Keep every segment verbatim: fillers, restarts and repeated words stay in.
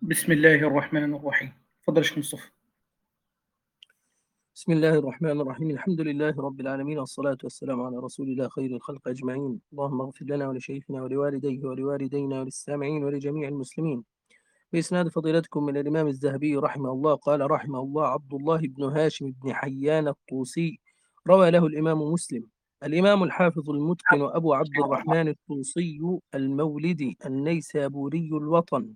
بسم الله الرحمن الرحيم. تفضل شيخ مصطفى. بسم الله الرحمن الرحيم. الحمد لله رب العالمين، والصلاة والسلام على رسول الله خير الخلق أجمعين. اللهم اغفر لنا ولشيخنا ولوالديه ولوالدينا وللسامعين ولجميع المسلمين. بإسناد فضيلتكم من الإمام الذهبي رحمه الله قال: رحمه الله عبد الله بن هاشم بن حيان الطوسي، روى له الإمام مسلم. الإمام الحافظ المتقن أبو عبد الرحمن الطوسي المولدي النيسابوري الوطن،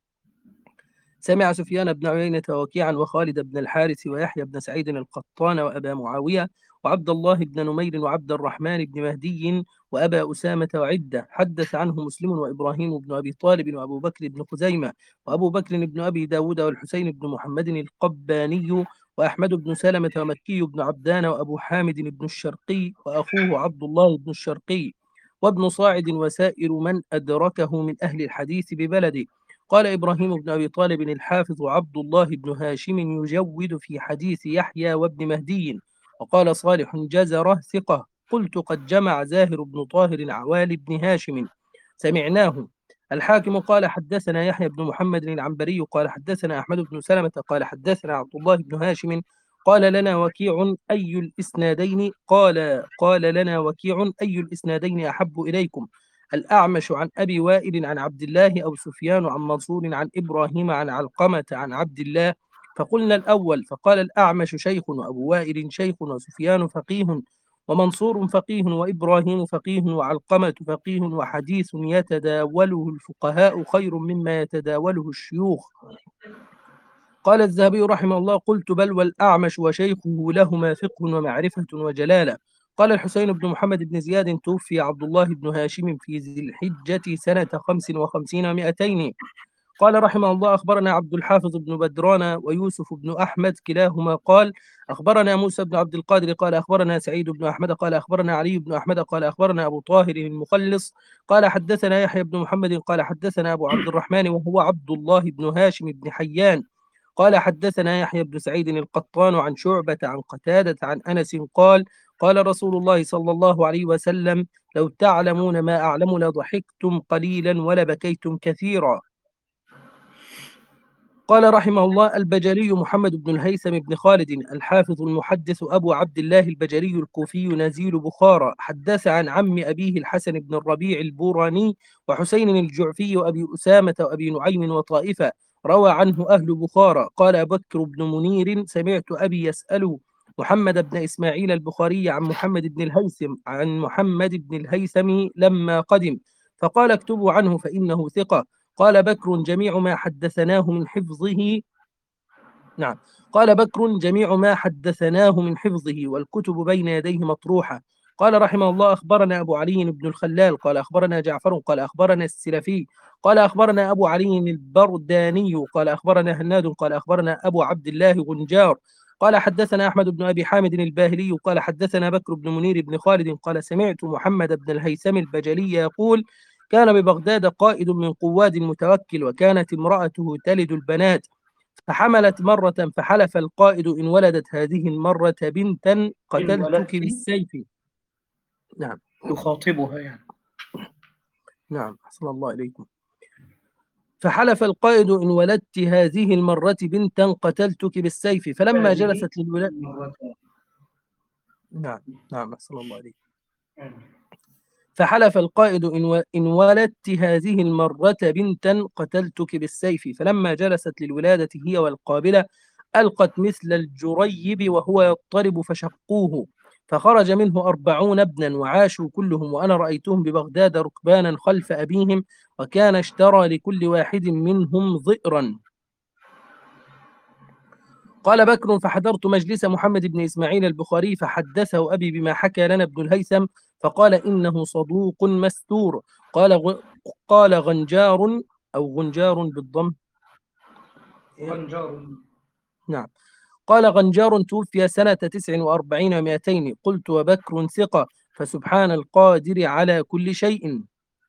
سمع سفيان بن عيينة ووكيعا وخالد بن الحارث ويحيى بن سعيد القطان وأبا معاوية وعبد الله بن نمير وعبد الرحمن بن مهدي وأبا أسامة وعدة. حدث عنه مسلم وإبراهيم بن أبي طالب وأبو بكر بن خزيمة وأبو بكر بن أبي داود والحسين بن محمد القباني وأحمد بن سلمة ومكي بن عبدان وأبو حامد بن الشرقي وأخوه عبد الله بن الشرقي وابن صاعد وسائر من أدركه من أهل الحديث ببلده. قال إبراهيم بن أبي طالب الحافظ عبد الله بن هاشم يجود في حديث يحيى وابن مهدي. وقال صالح جزرة ثقة. قلت: قد جمع زاهر بن طاهر عوالي بن هاشم، سمعناه. الحاكم قال: حدثنا يحيى بن محمد العنبري قال حدثنا أحمد بن سلمة قال حدثنا عبد الله بن هاشم قال لنا وكيع أي الإسنادين قال قال لنا وكيع أي الإسنادين أحب إليكم؟ الأعمش عن أبي وائل عن عبد الله أو سفيان عن منصور عن إبراهيم عن علقمة عن عبد الله؟ فقلنا الأول. فقال الأعمش: شيخ، وأبو وائل شيخ، وسفيان فقيه، ومنصور فقيه، وإبراهيم فقيه، وعلقمة فقيه، وحديث يتداوله الفقهاء خير مما يتداوله الشيوخ. قال الذهبي رحمه الله: قلت: بل والأعمش وشيخه لهما فقه ومعرفة وجلالة. قال الحسين بن محمد بن زياد: توفي عبد الله بن هاشم في ذي الحجة سنة خمس وخمسين ومائتين. قال رحمه الله: أخبرنا عبد الحافظ بن بدران ويوسف بن أحمد كلاهما قال: أخبرنا موسى بن عبد القادر قال أخبرنا سعيد بن أحمد قال أخبرنا علي بن أحمد قال أخبرنا أبو طاهر المخلص قال حدثنا يحيى بن محمد قال حدثنا أبو عبد الرحمن وهو عبد الله بن هاشم بن حيان قال حدثنا يحيى بن سعيد القطان عن شعبة عن قتادة عن أنس قال: قال رسول الله صلى الله عليه وسلم: لو تعلمون ما أعلم لضحكتم قليلا ولبكيتم كثيرا. قال رحمه الله: البجلي محمد بن الهيثم بن خالد الحافظ المحدث أبو عبد الله البجلي الكوفي نزيل بخارى، حدث عن عم أبيه الحسن بن الربيع البوراني وحسين الجعفي وأبي أسامة وأبي نعيم وطائفة، روى عنه أهل بخارى. قال بكر بن منير: سمعت أبي يسأل محمد بن إسماعيل البخاري عن محمد بن الهيثم عن محمد بن الهيثم لما قدم، فقال: اكتبوا عنه فإنه ثقة. قال بكر: جميع ما حدثناه من حفظه نعم قال بكر: جميع ما حدثناه من حفظه والكتب بين يديه مطروحة. قال رحمه الله: أخبرنا أبو علي بن الخلال قال أخبرنا جعفر قال أخبرنا السلفي قال أخبرنا أبو علي البرداني قال أخبرنا هناد قال أخبرنا أبو عبد الله غنجار قال حدثنا أحمد بن أبي حامد الباهلي قال حدثنا بكر بن منير بن خالد قال: سمعت محمد بن الهيثم البجلي يقول: كان ببغداد قائد من قواد المتوكل، وكانت امرأته تلد البنات، فحملت مرة، فحلف القائد: إن ولدت هذه المرة بنتا قتلتك بالسيف. نعم يخاطبها يعني. نعم أحسن الله إليكم. فحلف القائد: إن ولدت هذه المرة بنتا قتلتك بالسيف. فلما جلست للولادة نعم نعم أحسن الله إليكم. فحلف القائد: إن ولدت هذه المرة بنتا قتلتك بالسيف. فلما جلست للولادة هي والقابلة ألقت مثل الجريب وهو يضطرب فشقوه، فخرج منه أربعون ابنا وعاشوا كلهم، وأنا رأيتهم ببغداد ركبانا خلف أبيهم، وكان اشترى لكل واحد منهم ضئرا. قال بكر: فحضرت مجلس محمد بن إسماعيل البخاري فحدثه أبي بما حكى لنا ابن الهيثم، فقال: إنه صدوق مستور. قال غ... قال غنجار أو غنجار بالضم غنجار. نعم قال غنجار: توفي سنة تسع وأربعين ومائتين. قلت: وبكر ثقة، فسبحان القادر على كل شيء.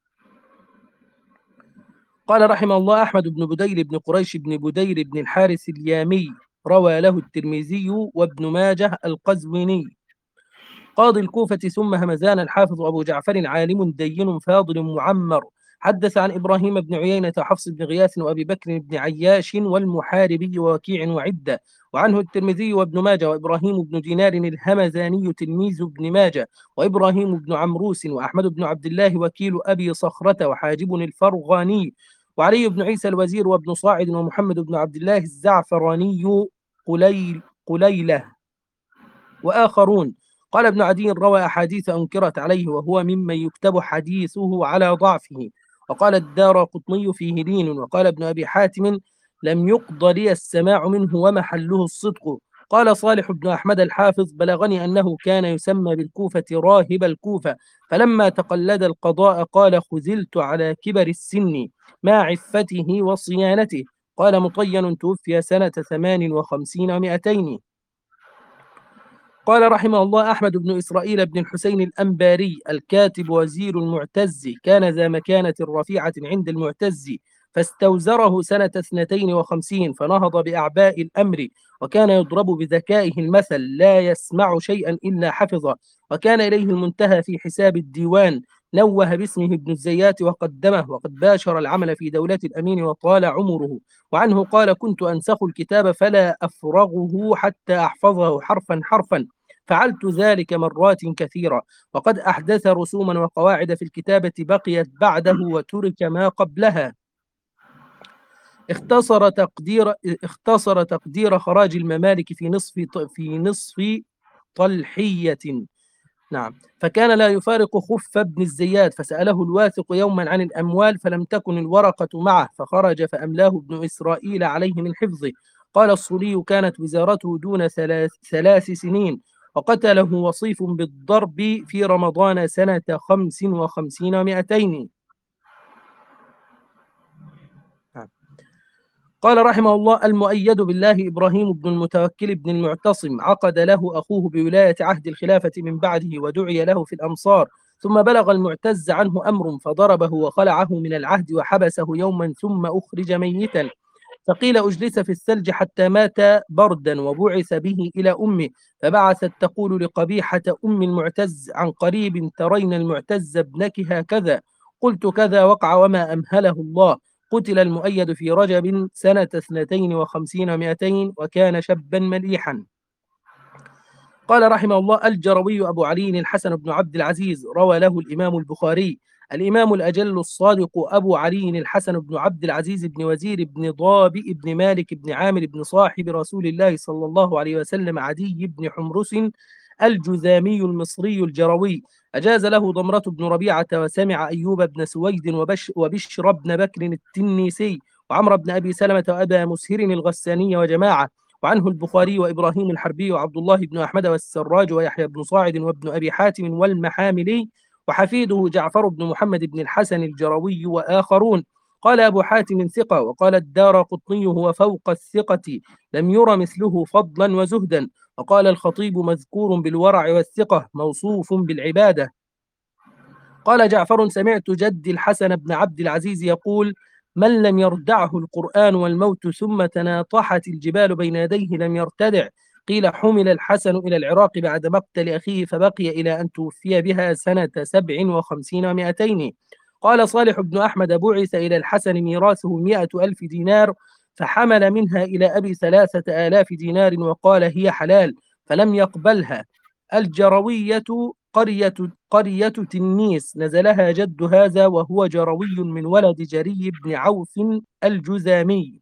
قال رحمه الله: أحمد بن بدير بن قريش بن بدير بن الحارث اليامي، روى له الترمذي وابن ماجه القزويني. قاضي الكوفة ثم همزان الحافظ أبو جعفر، عالم دين فاضل معمر، حدث عن إبراهيم بن عيينة وحفص بن غياث وأبي بكر بن عياش والمحاربي ووكيع وعدة. وعنه الترمذي وابن ماجه وإبراهيم بن دينار الهمزاني تلميذ ابن ماجه، وإبراهيم بن عمروس وأحمد بن عبد الله وكيل أبي صخرة وحاجب الفرغاني، وعلي بن عيسى الوزير وابن صاعد ومحمد بن عبد الله الزعفراني قليل قليلة وآخرون. قال ابن عدي روى أحاديث أنكرت عليه وهو ممن يكتب حديثه على ضعفه. وقال الدارقطني فيه لين. وقال ابن أبي حاتم لم يقض لي السماع منه ومحله الصدق. قال صالح بن أحمد الحافظ بلغني أنه كان يسمى بالكوفة راهب الكوفة، فلما تقلد القضاء قال خذلت على كبر السن مع عفته وصيانته. قال مطين توفي سنة ثمان وخمسين ومائتين. قال رحمه الله أحمد بن إسرائيل بن الحسين الأنباري الكاتب وزير المعتز، كان ذا مكانة رفيعة عند المعتز، فاستوزره سنة اثنتين وخمسين فنهض بأعباء الأمر، وكان يضرب بذكائه المثل لا يسمع شيئا إلا حفظه، وكان إليه المنتهى في حساب الديوان. نوه باسمه ابن الزيات وقدمه، وقد باشر العمل في دولة الأمين وطال عمره. وعنه قال كنت أنسخ الكتاب فلا أفرغه حتى أحفظه حرفا حرفا، فعلت ذلك مرات كثيرة. وقد أحدث رسوما وقواعد في الكتابة بقيت بعده وترك ما قبلها. اختصر تقدير اختصر تقدير خراج الممالك في نصف في نصف طلحية. نعم. فكان لا يفارق خف ابن الزيات، فسأله الواثق يوما عن الأموال فلم تكن الورقة معه، فخرج فأملاه ابن إسرائيل عليه من حفظه. قال الصلي كانت وزارته دون ثلاث, ثلاث سنين، وقتله وصيف بالضرب في رمضان سنة خمس وخمسين ومائتين. قال رحمه الله المؤيد بالله إبراهيم بن المتوكل بن المعتصم، عقد له أخوه بولاية عهد الخلافة من بعده، ودعي له في الأمصار، ثم بلغ المعتز عنه أمر فضربه وخلعه من العهد وحبسه يوما ثم أخرج ميتا، فقيل أجلس في الثلج حتى مات بردا، وبعث به إلى أمه، فبعثت تقول لقبيحة أم المعتز عن قريب ترين المعتز ابنك هكذا، قلت كذا وقع وما أمهله الله. قتل المؤيد في رجب سنة اثنتين وخمسين ومائتين، وكان شابا مليحا. قال رحمه الله الجروي أبو علي الحسن بن عبد العزيز، روى له الإمام البخاري. الإمام الأجل الصادق أبو علي الحسن بن عبد العزيز بن وزير بن ضابئ بن مالك بن عامر بن صاحب رسول الله صلى الله عليه وسلم عدي بن حمرس الجذامي المصري الجروي، أجاز له ضمرة بن ربيعة، وسمع أيوب بن سويد وبش وبشر بن بكر التنيسي وعمر بن أبي سلمة وأبا مسهر الغساني وجماعة. وعنه البخاري وإبراهيم الحربي وعبد الله بن أحمد والسراج ويحيى بن صاعد وابن أبي حاتم والمحاملي، وحفيده جعفر بن محمد بن الحسن الجروي وآخرون. قال أبو حاتم ثقة. وقال الدارقطني هو فوق الثقة، لم ير مثله فضلا وزهدا. وقال الخطيب مذكور بالورع والثقة، موصوف بالعبادة. قال جعفر سمعت جدي الحسن بن عبد العزيز يقول من لم يردعه القرآن والموت ثم تناطحت الجبال بين يديه لم يرتدع. قيل حمل الحسن إلى العراق بعد مقتل أخيه، فبقي إلى أن توفي بها سنة سبع وخمسين ومائتين. قال صالح بن أحمد بعث إلى الحسن ميراثه مئة ألف دينار، فحمل منها إلى أبي ثلاثة آلاف دينار وقال هي حلال، فلم يقبلها. الجروية قرية قرية تنيس، نزلها جد هذا وهو جروي من ولد جري بن عوف الجذامي.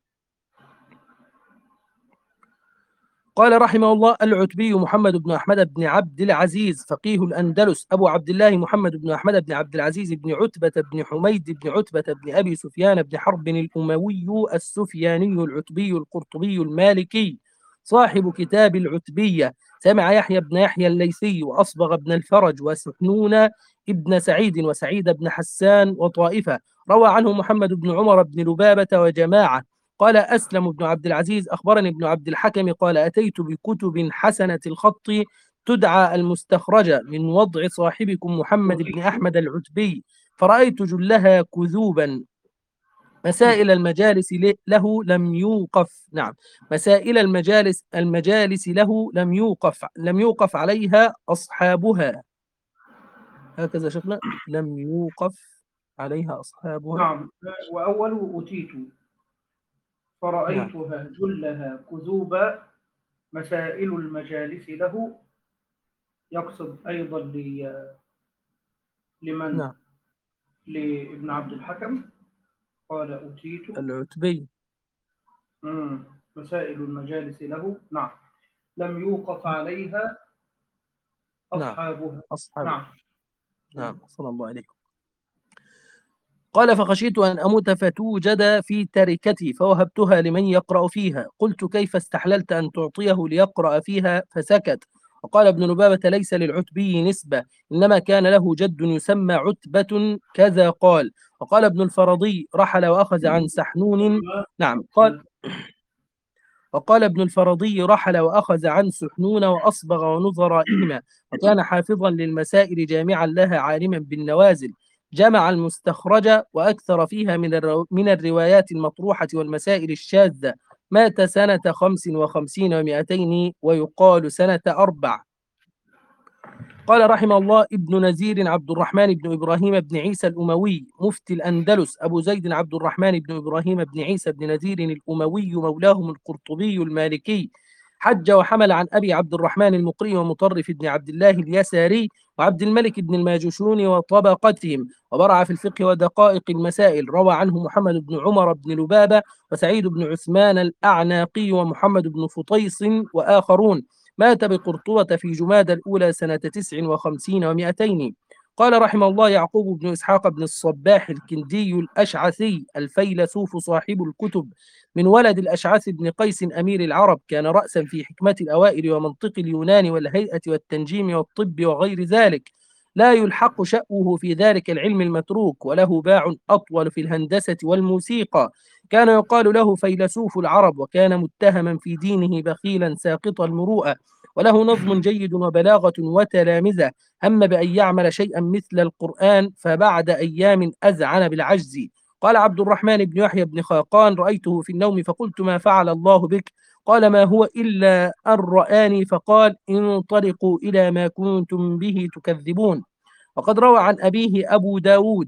قال رحمه الله العتبي محمد بن أحمد بن عبد العزيز فقيه الأندلس أبو عبد الله محمد بن أحمد بن عبد العزيز بن عتبة بن حميد بن عتبة بن أبي سفيان بن حرب الأموي السفياني العتبي القرطبي المالكي صاحب كتاب العتبية. سمع يحيى بن يحيى الليثي وأصبغ بن الفرج وسحنون ابن سعيد وسعيد بن حسان وطائفة. روى عنه محمد بن عمر بن لبابة وجماعة. قال أسلم بن عبد العزيز أخبرني ابن عبد الحكم قال أتيت بكتب حسنة الخط تدعى المستخرجة من وضع صاحبكم محمد بن أحمد العتبي، فرأيت جلها كذوبا. مسائل المجالس له لم يوقف نعم مسائل المجالس المجالس له لم يوقف لم يوقف عليها أصحابها. هكذا شفنا لم يوقف عليها أصحابها. نعم. وأول أتيت نعم فرأيتها جلها كذوبا مسائل المجالس له. يقصد أيضا لي- لمن نعم لابن عبد الحكم. قال أتيت العتبي. مم. مسائل المجالس له. نعم. لم يوقف عليها نعم أصحابها. أصحابها. نعم. نعم صلى الله عليه. قال فخشيت أن أموت فتوجد في تركتي فوهبتها لمن يقرأ فيها. قلت كيف استحللت أن تعطيه ليقرأ فيها؟ فسكت. وقال ابن لبابة ليس للعتبي نسبة، إنما كان له جد يسمى عتبة كذا قال. وقال ابن الفرضي رحل وأخذ عن سحنون. نعم قال وقال ابن الفرضي رحل وأخذ عن سحنون وأصبغ ونظرائهما، وكان حافظا للمسائل جامعا لها عالما بالنوازل. جمع المستخرج وأكثر فيها من, الرو من الروايات المطروحة والمسائل الشاذة. مات سنة خمس وخمسين ومائتين ويقال سنة أربع. قال رحمه الله ابن نزير عبد الرحمن بن إبراهيم بن عيسى الأموي مفتي الأندلس أبو زيد عبد الرحمن بن إبراهيم بن عيسى بن نزير الأموي مولاهم القرطبي المالكي. حج وحمل عن أبي عبد الرحمن المقري ومطرف بن عبد الله اليساري وعبد الملك بن الماجشون وطبقتهم، وبرع في الفقه ودقائق المسائل. روى عنه محمد بن عمر بن لبابة وسعيد بن عثمان الأعناقي ومحمد بن فطيس وآخرون. مات بقرطبة في جماد الأولى سنة تسع وخمسين ومائتين. قال رحمه الله يعقوب بن إسحاق بن الصباح الكندي الأشعثي الفيلسوف صاحب الكتب، من ولد الأشعث بن قيس أمير العرب، كان رأسا في حكمة الأوائل ومنطق اليونان والهيئة والتنجيم والطب وغير ذلك. لا يلحق شأوه في ذلك العلم المتروك، وله باع أطول في الهندسة والموسيقى. كان يقال له فيلسوف العرب، وكان متهما في دينه بخيلا ساقط المروءة، وله نظم جيد وبلاغة وتلامذة. هم بأن يعمل شيئا مثل القرآن فبعد أيام أذعن بالعجز. قال عبد الرحمن بن يحيى بن خاقان رأيته في النوم فقلت ما فعل الله بك؟ قال ما هو إلا أن رآني فقال انطلقوا إلى ما كنتم به تكذبون. وقد روى عن أبيه أبو داود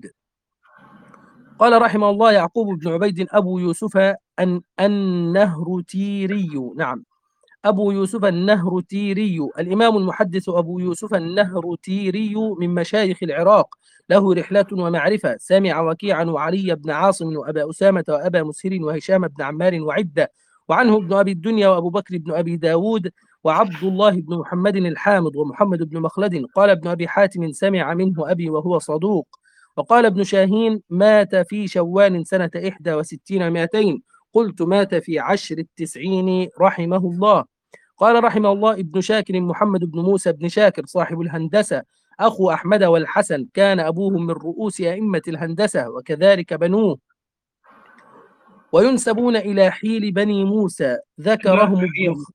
قال رحمه الله يعقوب بن عبيد أبو يوسف أن النهرتيري. نعم أبو يوسف النهرتيري الإمام المحدث أبو يوسف النهرتيري من مشايخ العراق، له رحلة ومعرفة. سمع وكيعا وعلي بن عاصم وأبا أسامة وأبا مسهر وهشام بن عمار وعدة. وعنه ابن أبي الدنيا وأبو بكر بن أبي داود وعبد الله بن محمد الحامد ومحمد بن مخلد. قال ابن أبي حاتم سمع منه أبي وهو صدوق. وقال ابن شاهين مات في شوال سنة إحدى وستين ومائتين. قلت مات في عشر التسعين رحمه الله. قال رحمه الله ابن شاكر محمد بن موسى بن شاكر صاحب الهندسة أخو أحمد والحسن، كان أبوهم من رؤوس أئمة الهندسة وكذلك بنوه، وينسبون إلى حيل بني موسى. ذكرهم ابن خ...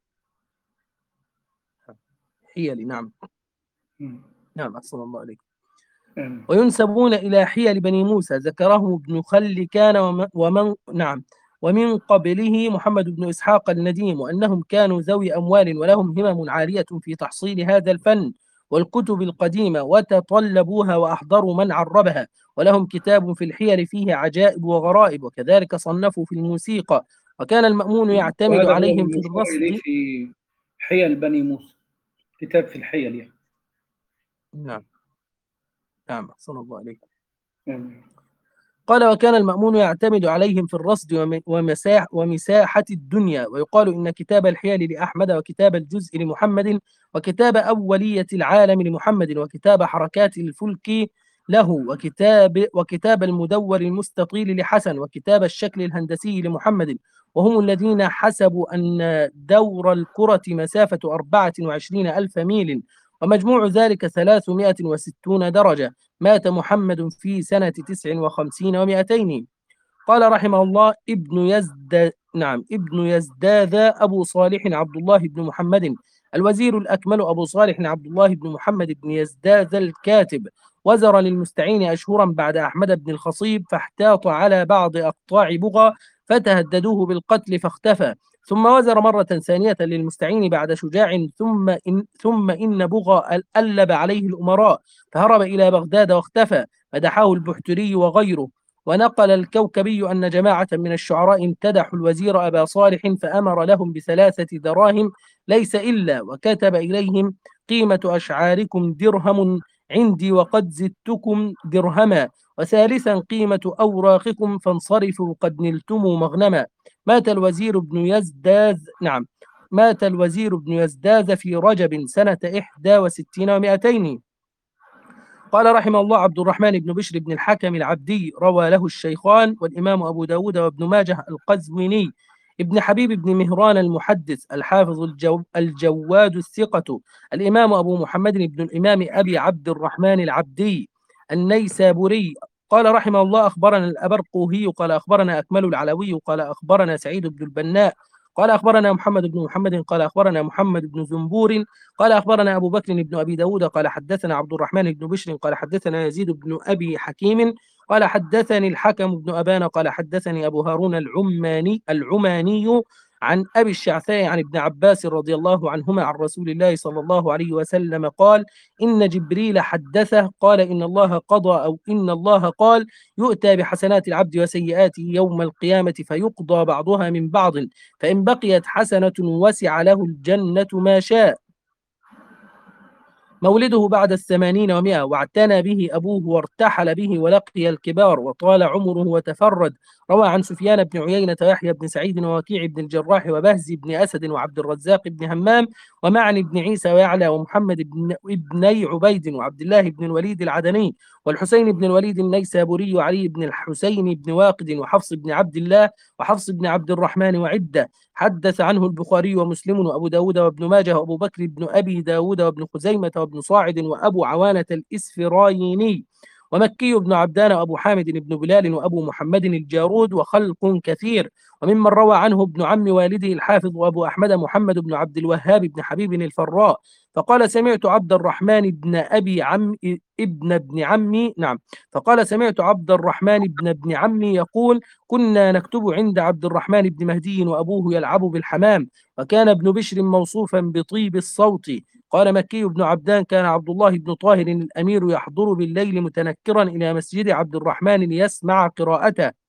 حيل. نعم نعم أحسن الله عليك. وينسبون إلى حيل بني موسى، ذكرهم ابن خل كان ومن, ومن نعم ومن قبله محمد بن إسحاق النديم، وأنهم كانوا ذوي أموال ولهم همم عالية في تحصيل هذا الفن والكتب القديمة، وتطلبوها وأحضروا من عربها، ولهم كتاب في الحيل فيه عجائب وغرائب، وكذلك صنفوا في الموسيقى. وكان المأمون يعتمد وهذا هو عليهم في المشار إليه الرصد. في حيل بني موسى، كتاب في الحيل يعني. نعم نعم أحسن الله عليكم. يعني. قال وكان المأمون يعتمد عليهم في الرصد ومساح ومساحة الدنيا. ويقال إن كتاب الحيل لأحمد، وكتاب الجزء لمحمد، وكتاب أولية العالم لمحمد، وكتاب حركات الفلك له، وكتاب وكتاب المدور المستطيل لحسن، وكتاب الشكل الهندسي لمحمد، وهم الذين حسبوا أن دور الكرة مسافة أربعة وعشرين ألف ميل، ومجموع ذلك ثلاثمائة وستون درجة. مات محمد في سنة تسع وخمسين ومائتين. قال رحمه الله ابن يزد نعم ابن يزداد أبو صالح عبد الله بن محمد الوزير الأكمل أبو صالح عبد الله بن محمد بن يزداد الكاتب، وزر للمستعين أشهرا بعد أحمد بن الخصيب، فاحتاط على بعض أقطاع بغى فتهددوه بالقتل فاختفى. ثم وزر مرة ثانية للمستعين بعد شجاع ثم إن, ثم إن بغى ألب عليه الأمراء فهرب إلى بغداد واختفى، مدحه البحتري وغيره. ونقل الكوكبي أن جماعة من الشعراء امتدحوا الوزير أبا صالح فأمر لهم بثلاثة دراهم ليس إلا، وكتب إليهم: قيمة أشعاركم درهم عندي وقد زدتكم درهما، وثالثا قيمة أوراقكم فانصرفوا قد نلتم مغنما. مات الوزير بن يزداز نعم مات الوزير بن يزداز في رجب سنة إحدى وستين ومائتين. قال رحمه الله: عبد الرحمن بن بشر بن الحكم العبدي روى له الشيخان والإمام أبو داود وابن ماجه القزويني. ابن حبيب بن مهران المحدث الحافظ الجو الجواد الثقة الإمام أبو محمد بن الإمام أبي عبد الرحمن العبدي النيسابوري. قال رحمه الله: أخبرنا الأبرقوهي قال أخبرنا أكمل العلوي قال أخبرنا سعيد بن البناء قال أخبرنا محمد بن محمد قال أخبرنا محمد بن زنبور قال أخبرنا أبو بكر بن أبي داود قال حدثنا عبد الرحمن بن بشر قال حدثنا يزيد بن أبي حكيم قال حدثني الحكم بن أبان قال حدثني أبو هارون العماني العماني عن أبي الشعثاء عن ابن عباس رضي الله عنهما عن رسول الله صلى الله عليه وسلم قال: إن جبريل حدثه قال: إن الله قضى أو إن الله قال: يؤتى بحسنات العبد وسيئاته يوم القيامة فيقضى بعضها من بعض، فإن بقيت حسنة وسع له الجنة ما شاء. مولده بعد الثمانين ومائة، واعتنى به أبوه وارتحل به ولقي الكبار وطال عمره وتفرد. روى عن سفيان بن عيينة ويحيى بن سعيد ووكيع بن الجراح وبهز بن أسد وعبد الرزاق بن همام ومعن بن عيسى ويعلى ومحمد بن ابني عبيد وعبد الله بن الوليد العدني والحسين بن الوليد النيسابوري وعلي بن الحسين بن واقد وحفص بن عبد الله وحفص بن عبد الرحمن وعدة. حدث عنه البخاري ومسلم وأبو داود وابن ماجه وأبو بكر بن أبي داود وابن خزيمة وابن صاعد وأبو عوانة الإسفرايني ومكي بن عبدان وأبو حامد بن بلال وأبو محمد الجارود وخلق كثير. وممن روى عنه ابن عم والده الحافظ وأبو أحمد محمد بن عبد الوهاب بن حبيب الفراء فقال: سمعت عبد الرحمن بن أبي عم ابن ابن عمي نعم فقال سمعت عبد الرحمن بن ابن عمي يقول: كنا نكتب عند عبد الرحمن بن مهدي وأبوه يلعب بالحمام، وكان ابن بشر موصوفا بطيب الصوت. قال مكي بن عبدان: كان عبد الله بن طاهر الأمير يحضر بالليل متنكرا إلى مسجد عبد الرحمن ليسمع قراءته.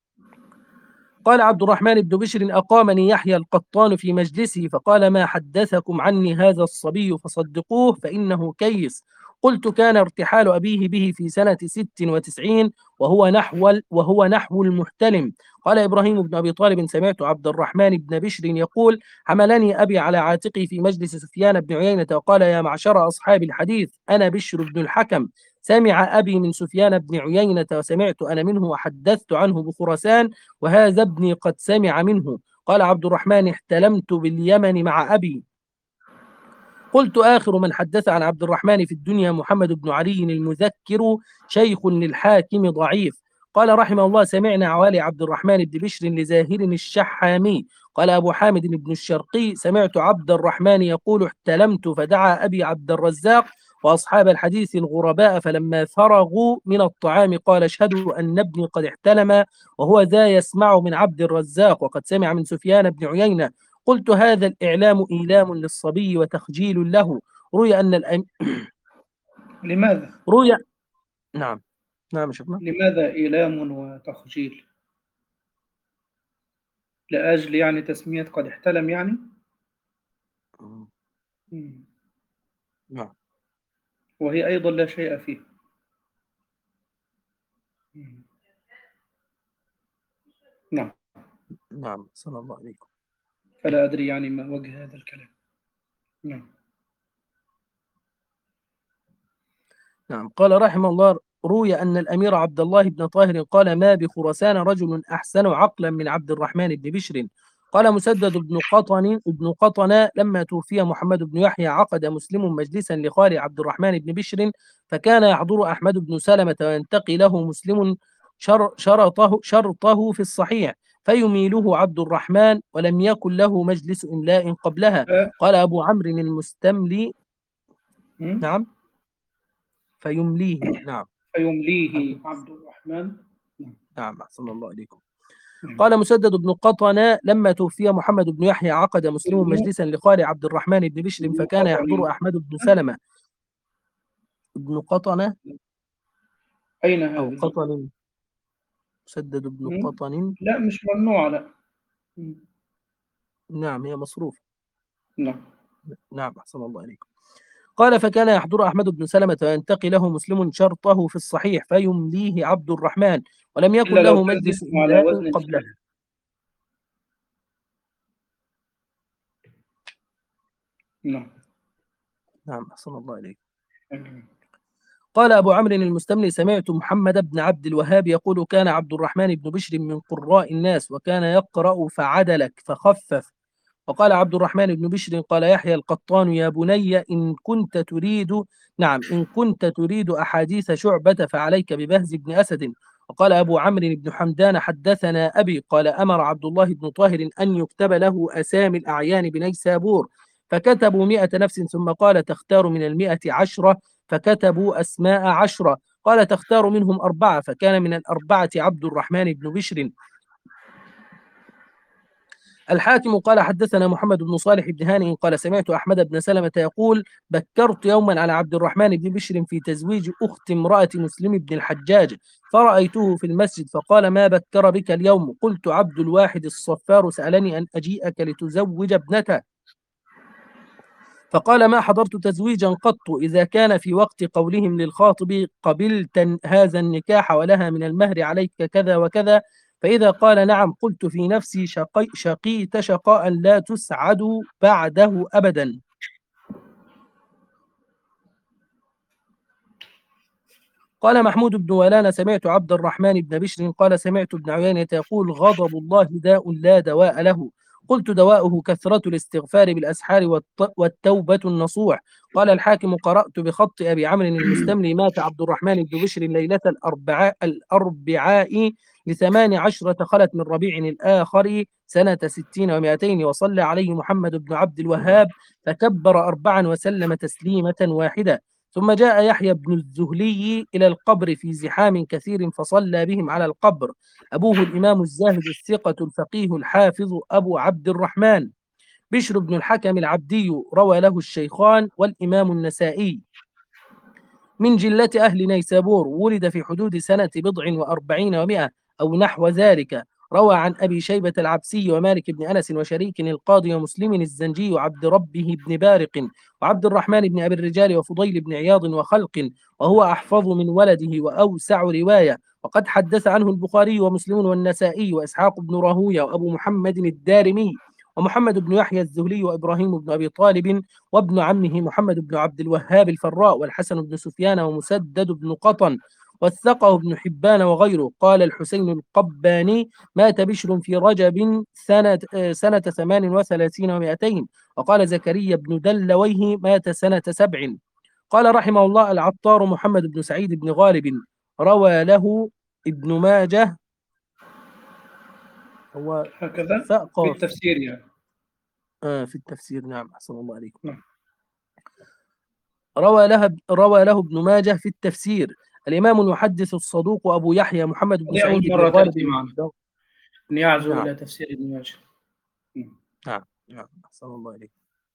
قال عبد الرحمن بن بشر: أقامني يحيى القطان في مجلسه فقال: ما حدثكم عني هذا الصبي فصدقوه فإنه كيس. قلت: كان ارتحال أبيه به في سنة ست وتسعين وهو نحو وهو نحو المحتلم. قال إبراهيم بن أبي طالب: سمعت عبد الرحمن بن بشر يقول: حملني أبي على عاتقي في مجلس سفيان بن عيينة وقال: يا معشر أصحاب الحديث، أنا بشر بن الحكم، سمع أبي من سفيان بن عيينة وسمعت أنا منه وحدثت عنه بخراسان، وهذا ابني قد سمع منه. قال عبد الرحمن: احتلمت باليمن مع أبي. قلت: آخر من حدث عن عبد الرحمن في الدنيا محمد بن علي المذكر، شيخ للحاكم ضعيف. قال رحمه الله: سمعنا عوالي عبد الرحمن بن بشر لزاهر الشحامي. قال أبو حامد بن الشرقي: سمعت عبد الرحمن يقول: احتلمت فدعا أبي عبد الرزاق وأصحاب الحديث الغرباء، فلما فرغوا من الطعام قال: اشهدوا أن ابني قد احتلم، وهو ذا يسمع من عبد الرزاق وقد سمع من سفيان بن عيينة. قلت: هذا الإعلام إيلام للصبي وتخجيل له. روي أن الأم... لماذا؟ روي نعم نعم شفنا لماذا إيلام وتخجيل؟ لأجل يعني تسمية قد احتلم يعني؟ مم. نعم وهي أيضا لا شيء فيه. مم. نعم. نعم صلى الله عليكم. فلا أدري يعني ما وجه هذا الكلام. نعم. نعم قال رحمه الله: روي أن الأمير عبد الله بن طاهر قال: ما بخراسان رجل أحسن عقلا من عبد الرحمن بن بشر. قال مسدد بن قطن بن قطن: لما توفي محمد بن يحيى عقد مسلم مجلسا لخال عبد الرحمن بن بشر، فكان يحضر أحمد بن سلمة وينتقي له مسلم شر شرطه, شرطه في الصحيح فيميله عبد الرحمن، ولم يكن له مجلس إملاء قبلها. قال أبو عمرو المستملي: نعم فيمليه نعم فيمليه عبد الرحمن. نعم أحسن الله عليكم. قال مسدد بن قطن لما توفي محمد بن يحيى عقد مسلم ابن مجلسا لخال عبد الرحمن بن بشر ابن فكان قطن. يحضر أحمد بن سلمة بن قطن أين أو هذه؟ قطن مسدد بن مم. قطن. لا مش ممنوع، لا. مم. نعم هي مصروف. نعم. نعم أحسن الله عليكم. قال فكان يحضر أحمد بن سلمة وينتقي له مسلم شرطه في الصحيح فيمليه عبد الرحمن ولم يكن إلا لو له كان مجلس اسمه على إملاء وزن قبله. الفعل. نعم. نعم أحسن الله عليكم. مم. قال أبو عمرو المستملي سمعت محمد بن عبد الوهاب يقول كان عبد الرحمن بن بشر من قراء الناس وكان يقرأ فعدلك فخفف. وقال عبد الرحمن بن بشر قال يحيى القطان يا بني إن كنت تريد نعم إن كنت تريد أحاديث شعبة فعليك ببهز بن أسد. وقال أبو عمرو بن حمدان حدثنا أبي قال أمر عبد الله بن طاهر أن يكتب له أسامي الأعيان بنيسابور فكتبوا مئة نفس ثم قال تختار من المئة عشرة فكتبوا أسماء عشرة قال تختار منهم أربعة فكان من الأربعة عبد الرحمن بن بشر. الحاكم قال حدثنا محمد بن صالح بن هانئ قال سمعت أحمد بن سلمة يقول بكرت يوما على عبد الرحمن بن بشر في تزويج أخت امرأة مسلم بن الحجاج فرأيته في المسجد فقال ما بكر بك اليوم قلت عبد الواحد الصفار سألني أن أجيئك لتزوج ابنته فقال ما حضرت تزويجا قط إذا كان في وقت قولهم للخاطب قبلت هذا النكاح ولها من المهر عليك كذا وكذا فإذا قال نعم قلت في نفسي شقي شقيت شقاء لا تسعد بعده أبدا. قال محمود بن ولان سمعت عبد الرحمن بن بشر قال سمعت ابن عيينة يقول غضب الله داء لا دواء له قلت دواؤه كثرة الاستغفار بالأسحار والتوبة النصوح. قال الحاكم قرأت بخط أبي عمرو المستملي مات عبد الرحمن بن بشر ليلة الأربعاء, الأربعاء لثمان عشرة خلت من ربيع الآخر سنة ستين ومائتين وصلى عليه محمد بن عبد الوهاب فكبر أربعا وسلم تسليمة واحدة ثم جاء يحيى بن الزهلي إلى القبر في زحام كثير فصلى بهم على القبر أبوه الإمام الزاهد الثقة الفقيه الحافظ أبو عبد الرحمن بشر بن الحكم العبدي روى له الشيخان والإمام النسائي من جلة أهل نيسابور ولد في حدود سنة بضع وأربعين ومائة أو نحو ذلك. روى عن أبي شيبة العبسي ومالك بن أنس وشريك القاضي ومسلم الزنجي وعبد ربه بن بارق وعبد الرحمن بن أبي الرجال وفضيل بن عياض وخلق وهو أحفظ من ولده وأوسع رواية وقد حدث عنه البخاري ومسلم والنسائي وإسحاق بن راهويه وأبو محمد الدارمي ومحمد بن يحيى الزهلي وإبراهيم بن أبي طالب وابن عمه محمد بن عبد الوهاب الفراء والحسن بن سفيان ومسدد بن قطن وثقه ابن حبان وغيره. قال الحسين القباني مات بشر في رجب سنة, سنة ثمان وثلاثين ومائتين. وقال زكريا بن دلويه مات سنة سبع. قال رحمه الله العطار محمد بن سعيد بن غالب روى له ابن ماجه هو هكذا في فأقاف التفسير يعني. آه في التفسير. نعم أحسن الله عليكم. نعم. روى له روى له ابن ماجه في التفسير. الإمام المحدث الصدوق أبو يحيى محمد بن هذه سعيد أول بن مرة غالب تأتي معنا البغدادي. أن يعزو نعم إلى تفسير ابن ماجه. نعم نعم أحسن الله عليك.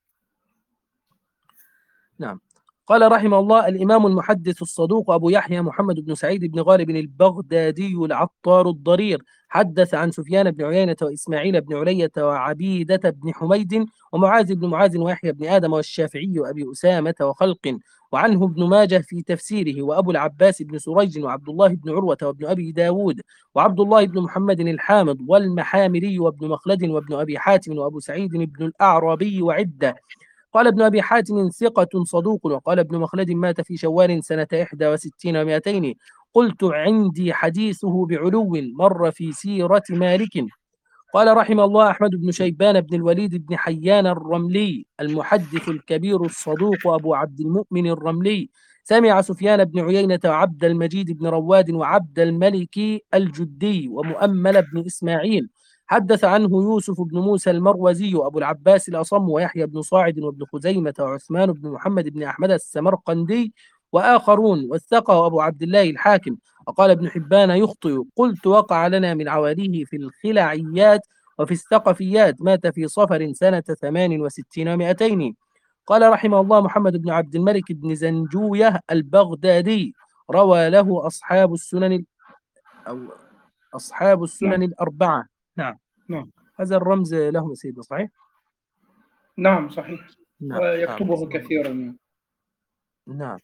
نعم. قال رحمه الله الإمام المحدث الصدوق أبو يحيى محمد بن سعيد بن غالب البغدادي العطار الضرير حدث عن سفيان بن عيينة وإسماعيل بن علية وعبيدة بن حميد ومعاذ بن معاذ ويحيى بن آدم والشافعي وأبي أسامة وخلق وعنه ابن ماجه في تفسيره وأبو العباس بن سريج وعبد الله بن عروة وابن أبي داود وعبد الله بن محمد الحامض والمحامري وابن مخلد وابن أبي حاتم وأبو سعيد بن الأعرابي وعدة. قال ابن أبي حاتم ثقة صدوق. وقال ابن مخلد مات في شوال سنة إحدى وستين ومائتين. قلت عندي حديثه بعلو مر في سيرة مالك. قال رحم الله أحمد بن شيبان بن الوليد بن حيان الرملي المحدث الكبير الصدوق أبو عبد المؤمن الرملي سمع سفيان بن عيينة وعبد المجيد بن رواد وعبد الملك الجدي ومؤمل بن إسماعيل حدث عنه يوسف بن موسى المروزي وأبو العباس الأصم ويحيى بن صاعد وابن خزيمة وعثمان بن محمد بن أحمد السمرقندي وآخرون، وثقه أبو عبد الله الحاكم. وقال ابن حبان يخطئ. قلت وقع لنا من عواليه في الخلعيات وفي الثقفيات، مات في صفر سنة ثمان وستين ومائتين. قال رحمه الله محمد بن عبد الملك بن زنجوية البغدادي، روى له أصحاب السنن أو أصحاب السنن نعم الأربعة. نعم، نعم هذا الرمز لهم سيدنا، صحيح؟ نعم صحيح، نعم نعم ويكتبه كثيرا. نعم.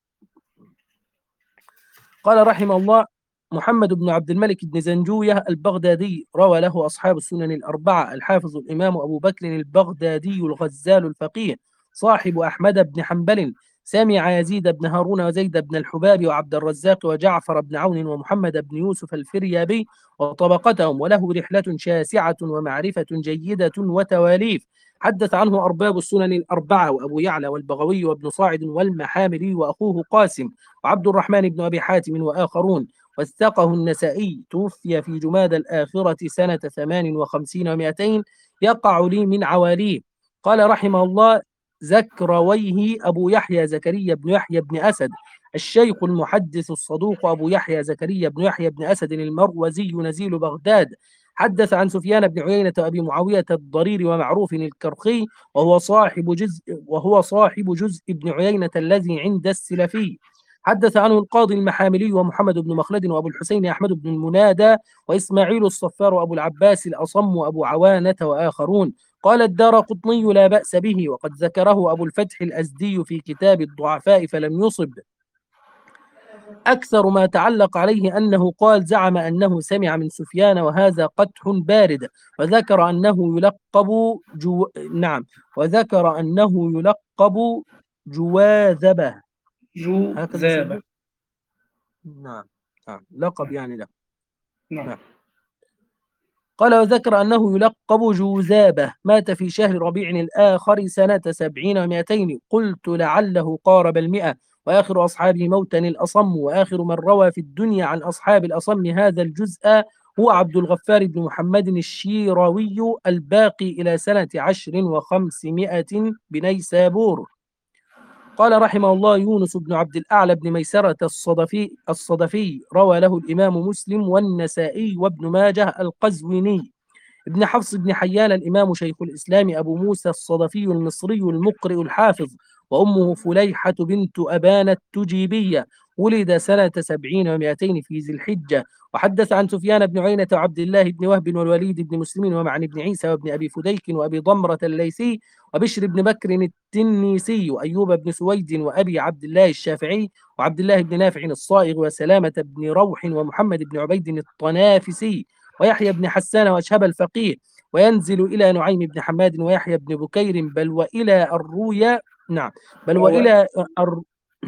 قال رحمه الله محمد بن عبد الملك بن زنجوية البغدادي، روى له أصحاب السنن الأربعة: الحافظ الإمام أبو بكر البغدادي الغزال الفقيه صاحب أحمد بن حنبل، سمع يزيد بن هارون وزيد بن الحباب وعبد الرزاق وجعفر بن عون ومحمد بن يوسف الفريابي وطبقتهم، وله رحلة شاسعة ومعرفة جيدة وتواليف. حدث عنه أرباب السنن الأربعة وأبو يعلى والبغوي وابن صاعد والمحاملي وأخوه قاسم وعبد الرحمن بن أبي حاتم وآخرون. وثقه النسائي، توفي في جماد الآخرة سنة ثمان وخمسين ومائتين، يقع لي من عواليه. قال رحمه الله زكرويه أبو يحيى زكريا بن يحيى بن أسد، الشيخ المحدث الصدوق أبو يحيى زكريا بن يحيى بن أسد المروزي نزيل بغداد. حدث عن سفيان بن عيينة وأبي معاوية الضرير ومعروف الكرخي، وهو صاحب جزء وهو صاحب جزء ابن عيينة الذي عند السلفي. حدث عنه القاضي المحاملي ومحمد بن مخلد وأبو الحسين أحمد بن المنادى وإسماعيل الصفار وأبو العباس الأصم وأبو عوانة وآخرون. قال الدارقطني لا بأس به، وقد ذكره أبو الفتح الأزدي في كتاب الضعفاء فلم يصب. أكثر ما تعلق عليه أنه قال زعم أنه سمع من سفيان، وهذا قدح بارد. وذكر أنه يلقب جو... نعم وذكر أنه يلقب جواذبة، هكذا جوذابة. سيدنا. نعم نعم، لقب يعني له. نعم نعم. قال وذكر أنه يلقب جوذابة، مات في شهر ربيع الآخر سنة سبعين ومائتين. قلت لعله قارب المئة. وآخر أصحابه موتا الأصم، وآخر من روى في الدنيا عن أصحاب الأصم هذا الجزء هو عبد الغفار بن محمد الشيراوي الباقي إلى سنة عشر وخمسمائة بنيسابور. قال رحمه الله يونس بن عبد الأعلى بن ميسرة الصدفي الصدفي روى له الإمام مسلم والنسائي وابن ماجه القزويني. ابن حفص بن حيان الإمام شيخ الإسلام أبو موسى الصدفي المصري المقرئ الحافظ، وأمه فليحة بنت أبان التجيبية، ولد سنة سبعين ومائتين في ذي الحجة. وحدث عن سفيان بن عيينة وعبد الله بن وهب والوليد بن مسلم ومعن بن عيسى وابن أبي فديك وأبي ضمرة الليثي وبشر بن بكر التنيسي وأيوب بن سويد وأبي عبد الله الشافعي وعبد الله بن نافع الصائغ وسلامة بن روح ومحمد بن عبيد الطنافسي ويحيى بن حسان وأشهب الفقيه. وينزل إلى نعيم بن حماد ويحيى بن بكير بل وإلى الروية. نعم بل وهو وإلى الر...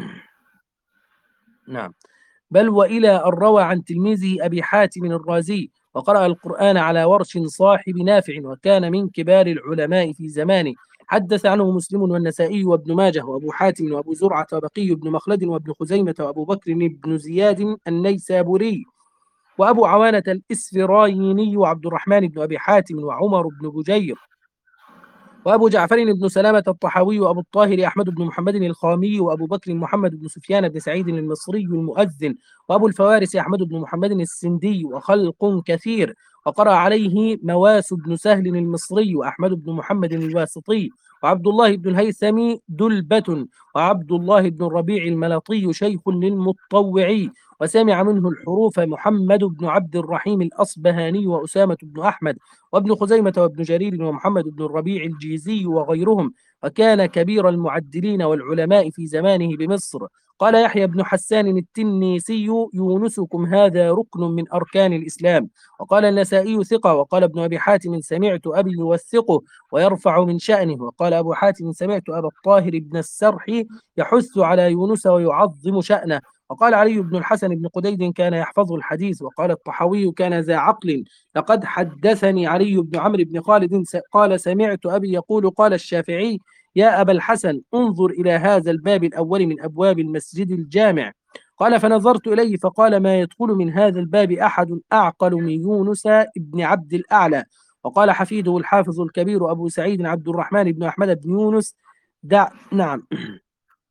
نعم بل وإلى الروى عن تلميذه أبي حاتم الرازي. وقرأ القرآن على ورش صاحب نافع، وكان من كبار العلماء في زمانه. حدث عنه مسلم والنسائي وابن ماجه وأبو حاتم وأبو زرعة وبقي بن مخلد وابن خزيمة وأبو بكر بن زياد النيسابوري وأبو عوانة الإسفرايني وعبد الرحمن بن أبي حاتم وعمر بن بجير وأبو جعفر بن سلامة الطحاوي وأبو الطاهر أحمد بن محمد الخامي وأبو بكر محمد بن سفيان بن سعيد المصري المؤذن وأبو الفوارس أحمد بن محمد السندي وخلق كثير. وقرأ عليه مواس بن سهل المصري وأحمد بن محمد الواسطي وعبد الله بن الهيثم دلبة وعبد الله بن الربيع الملطي شيخ للمطوعي. وسمع منه الحروف محمد بن عبد الرحيم الأصبهاني وأسامة بن أحمد وابن خزيمة وابن جرير ومحمد بن الربيع الجيزي وغيرهم، وكان كبير المعدلين والعلماء في زمانه بمصر. قال يحيى بن حسان التنيسي يونسكم هذا ركن من أركان الإسلام. وقال النسائي ثقة. وقال ابن أبي حاتم سمعت أبي يوثقه ويرفع من شأنه. وقال أبو حاتم سمعت أبا الطاهر بن السرح يحث على يونس ويعظم شأنه. وقال علي بن الحسن بن قديد كان يحفظ الحديث. وقال الطحاوي كان ذا عقل. لقد حدثني علي بن عمرو بن خالد قال سمعت أبي يقول قال الشافعي يا أبا الحسن انظر إلى هذا الباب الأول من أبواب المسجد الجامع. قال فنظرت إليه فقال ما يدخل من هذا الباب أحد أعقل من يونس بن عبد الأعلى. وقال حفيده الحافظ الكبير أبو سعيد عبد الرحمن بن أحمد بن يونس دع نعم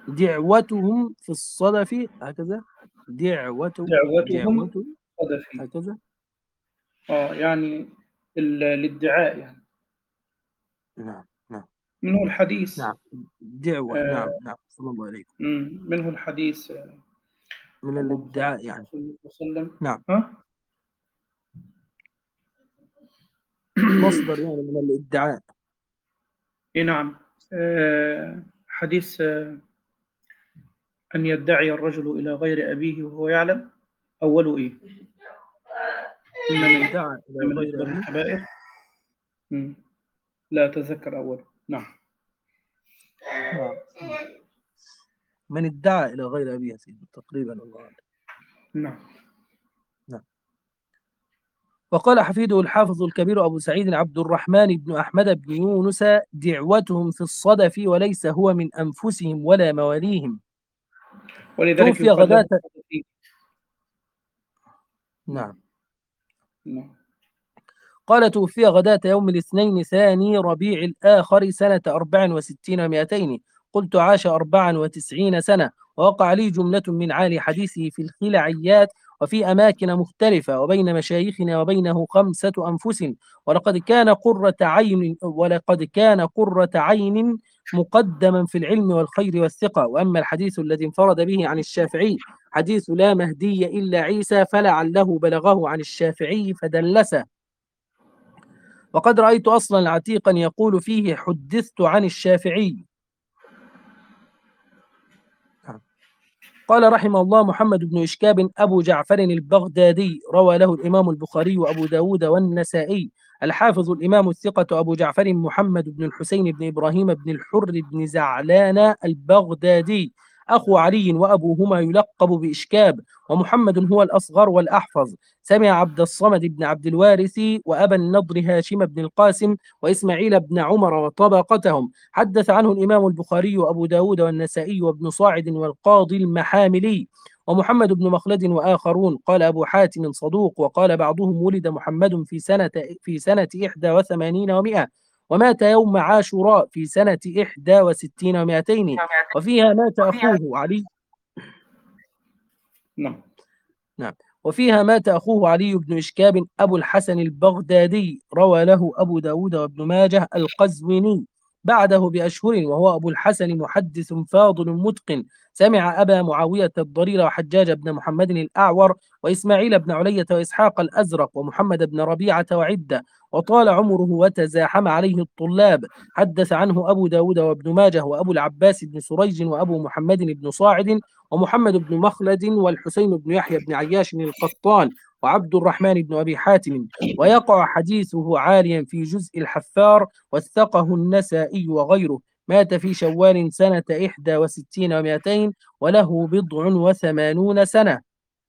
دعوتهم في الصدف هكذا، دعوة دعوتهم دعوة صدفي. هكذا. اه يعني ال- الادعاء يعني. نعم نعم منه الحديث. نعم دعوة، نعم آه نعم صلى الله عليكم. مم، منه الحديث. آه، من اللهم صل الادعاء يعني. وسلم وسلم. نعم، ها مصدر يعني من الادعاء. اي نعم. آه حديث آه أن يدعي الرجل إلى غير أبيه وهو يعلم. أوله إيه؟ إن من من ادعى إلى من غير أكبر أبيه. الكبائر. مم. لا أتذكر أوله. نعم. نعم، من ادعى إلى غير أبيه يا سيدي تقريبا، الله أعلم. نعم. نعم. وقال حفيده الحافظ الكبير أبو سعيد عبد الرحمن بن أحمد بن يونس: دعوتهم في الصدف وليس هو من أنفسهم ولا مواليهم. ولذلك توفي يقال له غداة. الصدفي. نعم. نعم. نعم. قال: توفي غداة يوم الاثنين ثاني ربيع الآخر سنة أربع وستين ومائتين. قلت: عاش أربعا وتسعين سنة. ووقع لي جملة من عالي حديثه في الخلعيات وفي أماكن مختلفة، وبين مشايخنا وبينه خمسة أنفس. ولقد كان قرة عين ولقد كان قرة عين مقدما في العلم والخير والثقة. وأما الحديث الذي انفرد به عن الشافعي، حديث لا مهدي إلا عيسى، فلعله بلغه عن الشافعي فدلسه. وقد رأيت أصلا عتيقا يقول فيه: حدثت عن الشافعي. قال رحمه الله: محمد بن إشكاب أبو جعفر البغدادي، روى له الإمام البخاري وأبو داود والنسائي. الحافظ الإمام الثقة أبو جعفر محمد بن الحسين بن إبراهيم بن الحر بن زعلان البغدادي، أخو علي وأبوهما يلقب بإشكاب، ومحمد هو الأصغر والأحفظ. سمع عبد الصمد بن عبد الوارث وأبا النضر هاشم بن القاسم وإسماعيل بن عمر وطبقتهم. حدث عنه الإمام البخاري وأبو داود والنسائي وابن صاعد والقاضي المحاملي ومحمد بن مخلد وآخرون. قال أبو حاتم: صدوق. وقال بعضهم: ولد محمد في سنة في سنة إحدى وثمانين ومائة، ومات يوم عاشوراء في سنة إحدى وستين ومائتين، وفيها مات أخوه علي. نعم. نعم. وفيها مات أخوه علي بن إشكاب أبو الحسن البغدادي، روى له أبو داود وابن ماجه القزويني بعده بأشهر، وهو أبو الحسن محدث فاضل متقن. سمع أبا معاوية الضرير وحجاج بن محمد الأعور وإسماعيل بن علية وإسحاق الأزرق ومحمد بن ربيعة وعدة، وطال عمره وتزاحم عليه الطلاب. حدث عنه أبو داود وابن ماجه وأبو العباس بن سريج وأبو محمد بن صاعد ومحمد بن مخلد والحسين بن يحيى بن عياش القطان وعبد الرحمن بن أبي حاتم. ويقع حديثه عاليا في جزء الحفار، وثقه النسائي وغيره. مات في شوال سنة إحدى وستين ومائتين، وله بضع وثمانون سنة.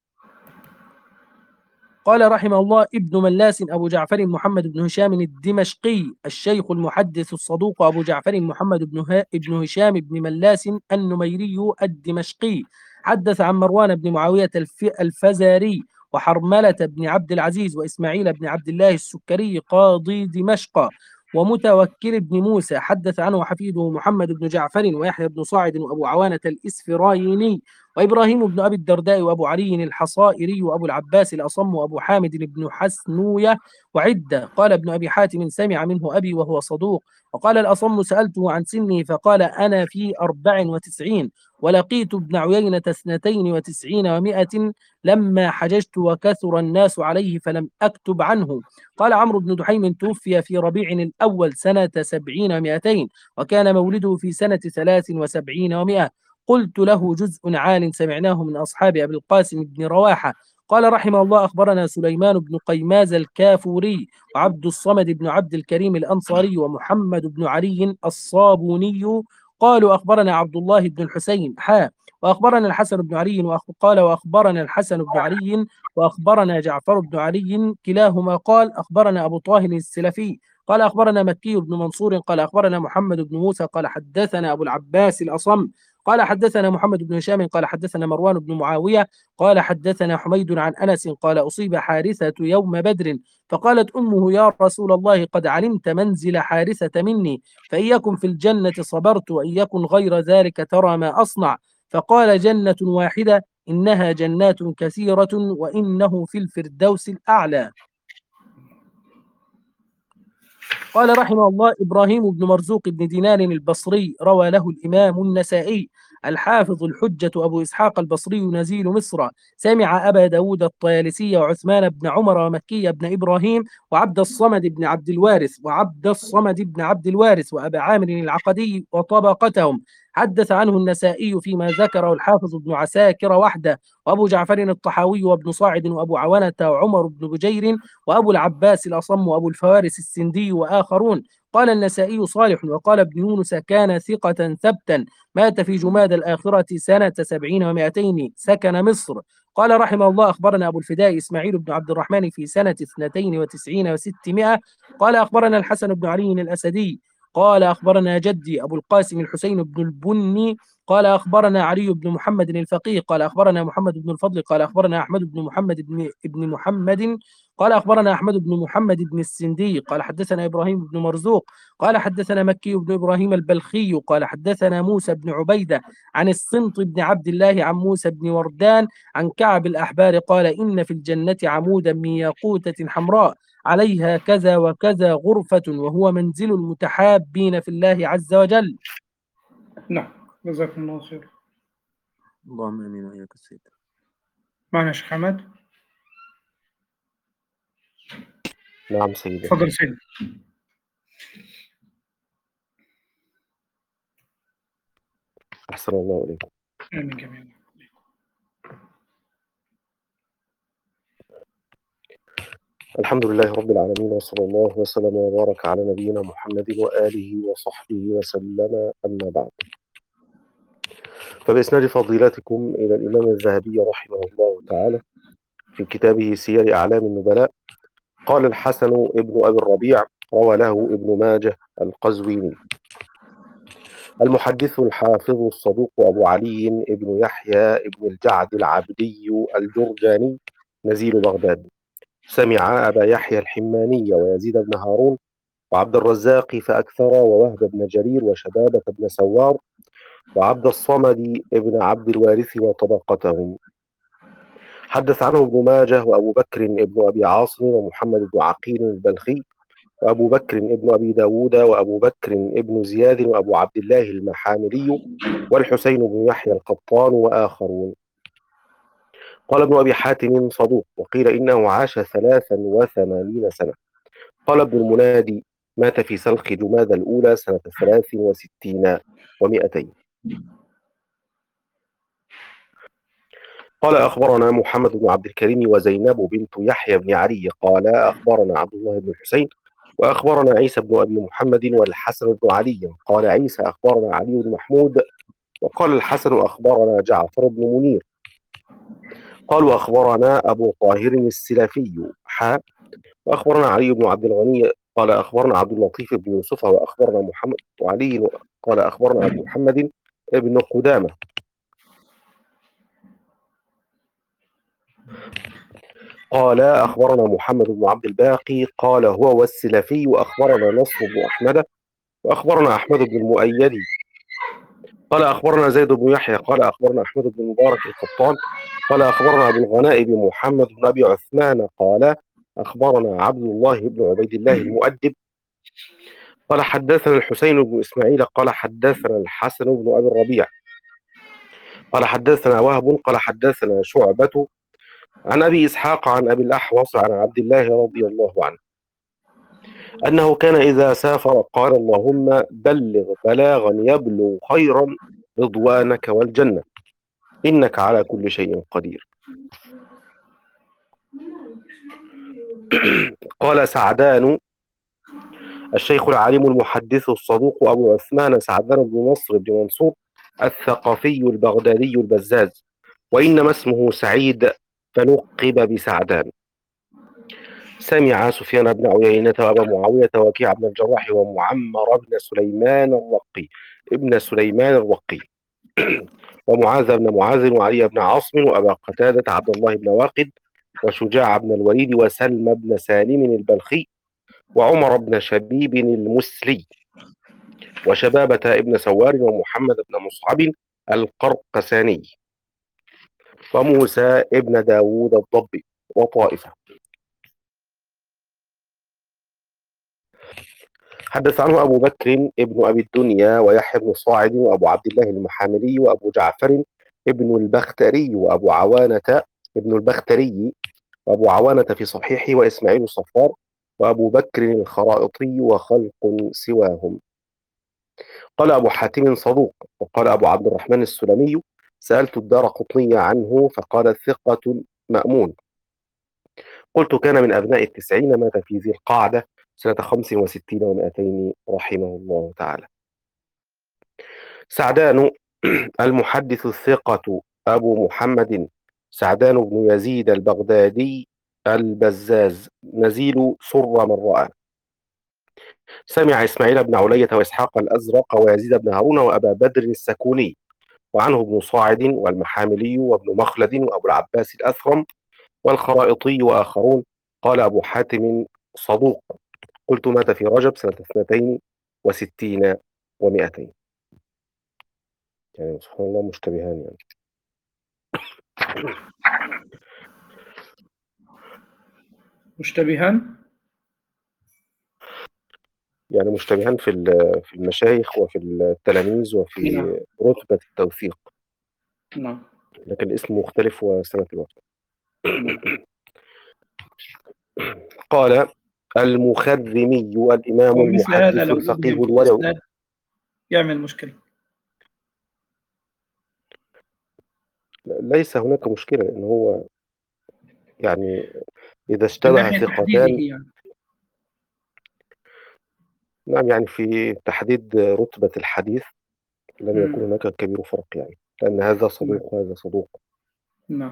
قال رحمه الله: ابن ملاس أبو جعفر محمد بن هشام الدمشقي، الشيخ المحدث الصدوق أبو جعفر محمد بن, ها بن هشام بن ملاس النميري الدمشقي. حدث عن مروان بن معاوية الف الفزاري وحرملة بن عبد العزيز وإسماعيل بن عبد الله السكري قاضي دمشق ومتوكل بن موسى. حدث عنه حفيده محمد بن جعفر ويحيى بن صاعد وأبو عوانة الإسفرايني وإبراهيم بن أبي الدرداء وأبو علي الحصائري وأبو العباس الأصم وأبو حامد بن حسنوية وعدة. قال ابن أبي حاتم: سمع منه أبي وهو صدوق. وقال الأصم: سألته عن سنه فقال: أنا في أربع وتسعين، ولقيت ابن عيينة اثنتين وتسعين ومائة لما حججت وكثر الناس عليه فلم أكتب عنه. قال عمرو بن دحيم: توفي في ربيع الأول سنة سبعين ومائتين، وكان مولده في سنة ثلاث وسبعين ومائة. قلت: له جزء عال سمعناه من أصحاب أبي القاسم بن رواحة. قال رحمه الله: أخبرنا سليمان بن قيماز الكافوري وعبد الصمد بن عبد الكريم الأنصاري ومحمد بن علي الصابوني. قالوا: أخبرنا عبد الله بن الحسين حا وأخبرنا الحسن بن علي وأخ... قال: وأخبرنا الحسن بن علي وأخبرنا جعفر بن علي كلاهما قال: أخبرنا أبو طاهر السلفي قال: أخبرنا مكي بن منصور قال: أخبرنا محمد بن موسى قال: حدثنا أبو العباس الأصم قال حدثنا محمد بن هشام قال حدثنا مروان بن معاوية قال حدثنا حميد عن أنس قال أصيب حارثة يوم بدر فقالت أمه يا رسول الله قد علمت منزل حارثة مني فإن يكن في الجنة صبرت وإن يكن غير ذلك ترى ما أصنع. فقال جنة واحدة إنها جنات كثيرة وإنه في الفردوس الأعلى. قال رحمه الله إبراهيم بن مرزوق بن دينار البصري روى له الإمام النسائي. الحافظ الحجة أبو إسحاق البصري نزيل مصر سمع أبا داود الطيالسي وعثمان بن عمر ومكي بن إبراهيم وعبد الصمد بن عبد الوارث وعبد الصمد بن عبد الوارث وأبا عامر العقدي وطبقتهم. حدث عنه النسائي فيما ذكره الحافظ ابن عساكر وحده وأبو جعفر الطحاوي وابن صاعد وأبو عوانة وعمر بن بجير وأبو العباس الأصم وأبو الفوارس السندي وآخرون. قال النسائي صالح وقال ابن يونس كان ثقة ثبتا مات في جماد الآخرة سنة سبعين ومائتين سكن مصر. قال رحمه الله أخبرنا أبو الفداء إسماعيل بن عبد الرحمن في سنة اثنتين وتسعين وستمائة. قال أخبرنا الحسن بن علي الأسدي قال أخبرنا جدي أبو القاسم الحسين بن البني قال أخبرنا علي بن محمد الفقيه قال أخبرنا محمد بن الفضل قال أخبرنا أحمد بن محمد بن ابن محمد قال أخبرنا أحمد بن محمد بن السندي قال حدثنا إبراهيم بن مرزوق قال حدثنا مكي بن إبراهيم البلخي قال حدثنا موسى بن عبيدة عن الصنط بن عبد الله عن موسى بن وردان عن كعب الأحبار قال إن في الجنة عمودا من ياقوتة حمراء عليها كذا وكذا غرفة وهو منزل المتحابين في الله عز وجل. نعم جزاكم الله خير. اللهم آمين وإياك السيد. معنا شيخ حمد. نعم سيدي. تفضل سيدي. أحسن الله إليكم. آمين جميعا. الحمد لله رب العالمين وصلى الله وسلم وبارك على نبينا محمد وآله وصحبه وسلم. أما بعد، فبإسناد فضيلتكم إلى الإمام الذهبي رحمه الله تعالى في كتابه سير أعلام النبلاء قال الحسن ابن أبي الربيع روى له ابن ماجه القزويني المحدث الحافظ الصدوق أبو علي ابن يحيى ابن الجعد العبدي الجرجاني نزيل بغداد سمع أبا يحيى الحماني ويزيد بن هارون وعبد الرزاق فأكثر ووهب بن جرير وشبابة بن سوار وعبد الصمد ابن عبد الوارث وطبقتهم. حدث عنه ابن ماجه وأبو بكر ابن أبي عاصم ومحمد بن عقيل البلخي وأبو بكر ابن أبي داود وأبو بكر ابن زياد وأبو عبد الله المحاملي والحسين بن يحيى القطان وآخرون. قال ابن أبي حاتم صدوق وقيل إنه عاش ثلاثا وثمانين سنة. قال ابن المنادي مات في سلخ جماد الأولى سنة ثلاث وستين ومائتين. قال أخبرنا محمد بن عبد الكريم وزينب بنت يحيى بن علي قال أخبرنا عبد الله بن الحسين وأخبرنا عيسى بن أبي محمد والحسن بن علي قال عيسى أخبرنا علي بن محمود وقال الحسن أخبرنا جعفر بن منير قالوا أخبرنا أبو طاهر السلفي حاء وأخبرنا علي بن عبد الغني قال أخبرنا عبد اللطيف بن يوسف وأخبرنا محمد وعلي قال أخبرنا أبو محمد ابن قدامة قال أخبرنا محمد بن عبد الباقي قال هو والسلفي وأخبرنا نصر بن أحمد وأخبرنا أحمد بن المؤيد قال أخبرنا زيد بن يحيى قال أخبرنا أحمد بن مبارك القطان قال أخبرنا أبو الغنائب محمد بن أبي عثمان قال أخبرنا عبد الله بن عبيد الله المؤدب قال حدثنا الحسين بن إسماعيل قال حدثنا الحسن بن أبي الربيع قال حدثنا وهب قال حدثنا شعبة عن أبي إسحاق عن أبي الأحوص عن عبد الله رضي الله عنه أنه كان إذا سافر قال اللهم بلغ بلاغا يبلغ خيرا رضوانك والجنة إنك على كل شيء قدير. قال سعدان الشيخ العالم المحدث الصدوق أبو عثمان سعدان بن نصر بن منصور الثقفي البغدادي البزاز وإنما اسمه سعيد فنقب بسعدان. سمع سفيان بن عيينة وأبا معاوية وكيع بن الجراح ومعمر بن سليمان الرقي ابن سليمان الرقي ومعاذ بن معاذ وعلي بن عاصم وأبا قتادة عبد الله بن واقد وشجاع بن الوليد وسلم بن سالم البلخي وعمر بن شبيب المسلي وشبابة ابن سوار ومحمد بن مصعب القرقساني وموسى ابن داود الضبي وطائفة. حدث عنه أبو بكر ابن أبي الدنيا ويحيى بن صاعد وأبو عبد الله المحاملي وأبو جعفر ابن البختري وأبو عوانة ابن البختري وأبو عوانة في صحيحه وإسماعيل الصفار وأبو بكر الخرائطي وخلق سواهم. قال أبو حاتم صدوق. وقال أبو عبد الرحمن السلمي سألت الدارقطني عنه فقال ثقة مأمون. قلت كان من أبناء التسعين مات في ذي القعدة سنة خمس وستين ومائتين رحمه الله تعالى. سعدان المحدث الثقة أبو محمد سعدان بن يزيد البغدادي البزاز نزيل سر من رأى. سمع إسماعيل بن علية وإسحاق الأزرق ويزيد بن هارون وأبا بدر السكوني وعنه ابن صاعد والمحاملي وابن مخلد وأبو العباس الأثرم والخرائطي وآخرون. قال أبو حاتم صدوق. قلت مات في رجب سنة اثنتين وستين ومائتين. يعني سبحان الله مشتبهان يعني. مشتبهان يعني مشتبهان في في المشايخ وفي التلاميذ وفي نعم رتبة التوثيق، نعم لكن الاسم مختلف وسنة الوفاة. نعم. قال المخرمي الإمام ومثل هذا المحدث لو الفقيه أبهم في الورع. الإسناد يعمل مشكلة. ليس هناك مشكلة، لأن هو يعني إذا من اشتبه ناحية ثقتان. تحديده يعني. نعم، يعني في تحديد رتبة الحديث لم يكن مم. هناك كبير فرق، يعني لأن هذا نعم صدوق وهذا صدوق. نعم.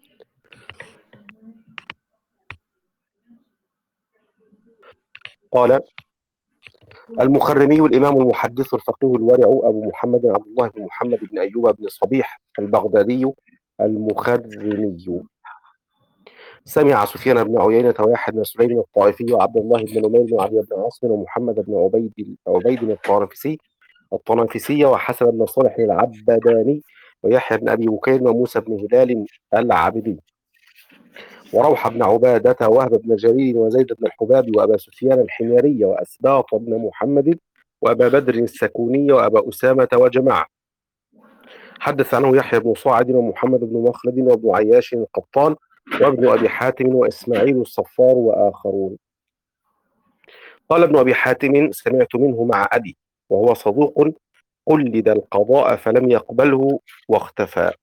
قال المخرمي الإمام المحدث الفقيه الورع أبو محمد عبد الله بن محمد بن أيوب بن صبيح البغدادي المخرمي سمع سفيان بن عيينة ويحيى بن سليم الطائفي وعبد الله بن نمير بن علي بن عاصم ومحمد بن عبيد عبيد الطرافسي الطنافسي وحسن بن صالح العبداني ويحيى بن أبي بكير وموسى بن هلال العابدي وروح بن عبادة ووهب بن جرير وزيد بن الحباب وأبا سفيان الحميري وأسباط بن محمد وأبا بدر السكوني وأبا أسامة وجماعة. حدث عنه يحيى بن صاعد ومحمد بن مخلد وابن عياش القطان وابن أبي حاتم وإسماعيل الصفار وآخرون. قال ابن أبي حاتم سمعت منه مع أبي وهو صدوق قلد القضاء فلم يقبله واختفى.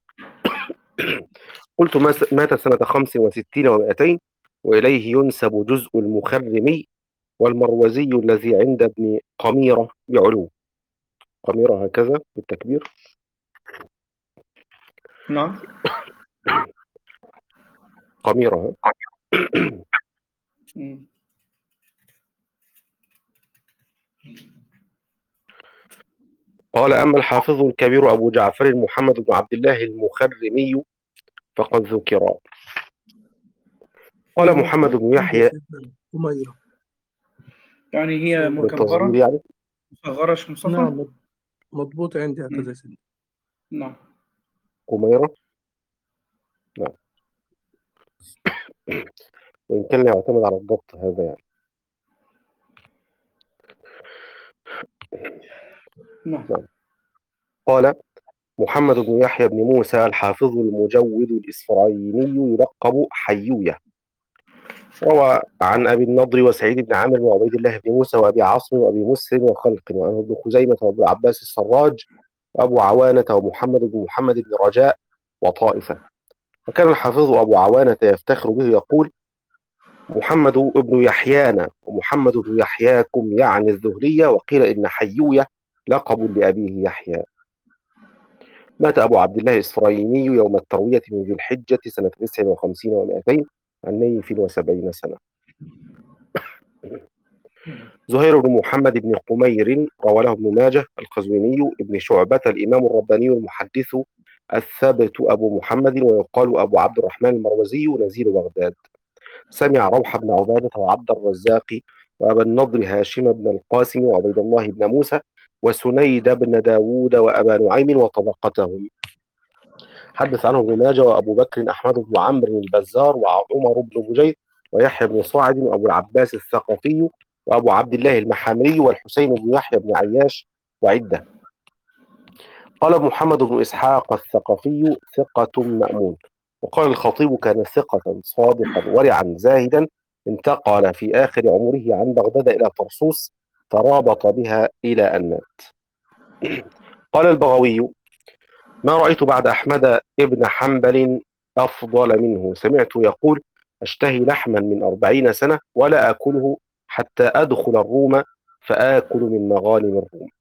قلت مات سنة خمس وستين ومائتين وإليه ينسب جزء المخرمي والمروزي الذي عند ابن قميرة بعلو. قميرة هكذا بالتكبير. نعم. قميرة. مم. قال أما الحافظ الكبير أبو جعفر محمد بن عبد الله المخرمي فقد ذكر. قال محمد بن يحيى قميرة يعني هي بالتصغير مكبرة يعني. مصغرة مش مصفى. نعم مضبوط عندي هكذا مم. سيدي. نعم. قميرة. نعم. وإن كان لا يعتمد على الضبط هذا يعني. نعم. نعم. قال محمد بن يحيى بن موسى الحافظ المجود الإسفرايني يلقب حيوية. روى عن أبي النضر وسعيد بن عامر وعبيد الله بن موسى وأبي عاصم وأبي مسلم وخلق وعنه ابن خزيمة وأبو العباس السراج وأبو عوانة ومحمد بن محمد بن رجاء وطائفة. وكان الحافظ أبو عوانة يفتخر به يقول محمد بن يحيانا ومحمد بن يحياكم يعني الذهلية. وقيل إن حيوية لقب لأبيه يحيى. مات أبو عبد الله الإسفرايني يوم التروية من ذي الحجة سنة تسع وخمسين ومائتين عن نيف وسبعين سنة. زهير بن محمد بن قمير روى له ابن ماجه القزويني ابن شعبة الإمام الرباني المحدث الثابت أبو محمد، ويقال أبو عبد الرحمن المروزي نزيل بغداد. سمع روح بن عبادة وعبد الرزاق وأبا النضر هاشم بن القاسم وعبيد الله بن موسى وسنيد بن داود وأبا نعيم وطبقتهم. حدث عنه ابن ماجه وأبو بكر أحمد بن عمرو البزار وعمر بن بجير ويحيى بن صاعد وأبو العباس الثقفي وأبو عبد الله المحامري والحسين بن يحيى بن عياش وعدة. قال محمد بن إسحاق الثقفي ثقة مأمون. وقال الخطيب كان ثقة صادقا ورعا زاهدا، انتقل في آخر عمره عن بغداد إلى طرسوس فرابط بها إلى أن مات. قال البغوي: ما رأيت بعد أحمد ابن حنبل أفضل منه، سمعت يقول: أشتهي لحما من أربعين سنة ولا أكله حتى أدخل الروم فآكل من مغانم الروم.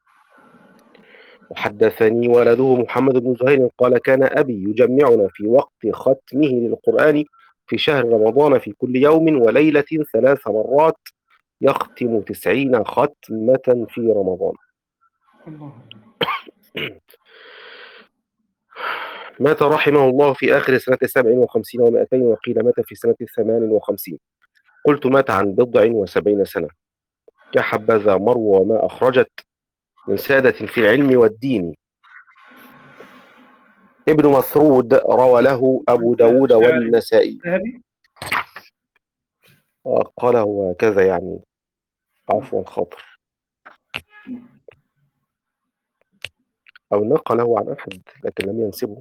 وحدثني ولده محمد بن زهير قال: كان أبي يجمعنا في وقت ختمه للقرآن في شهر رمضان في كل يوم وليلة ثلاث مرات، يختم تسعين ختمة في رمضان. مات رحمه الله في آخر سنة سبع وخمسين ومائتين، وقيل مات في سنة ثمان وخمسين. قلت مات عن بضع وسبعين سنة. كحبذا مروى ما أخرجت من سادة في العلم والدين. ابن مسعود روى له أبو داود والنسائي. قال هو كذا يعني، عفوا خاطر، أو نقله عن أحد لكن لم ينسبه.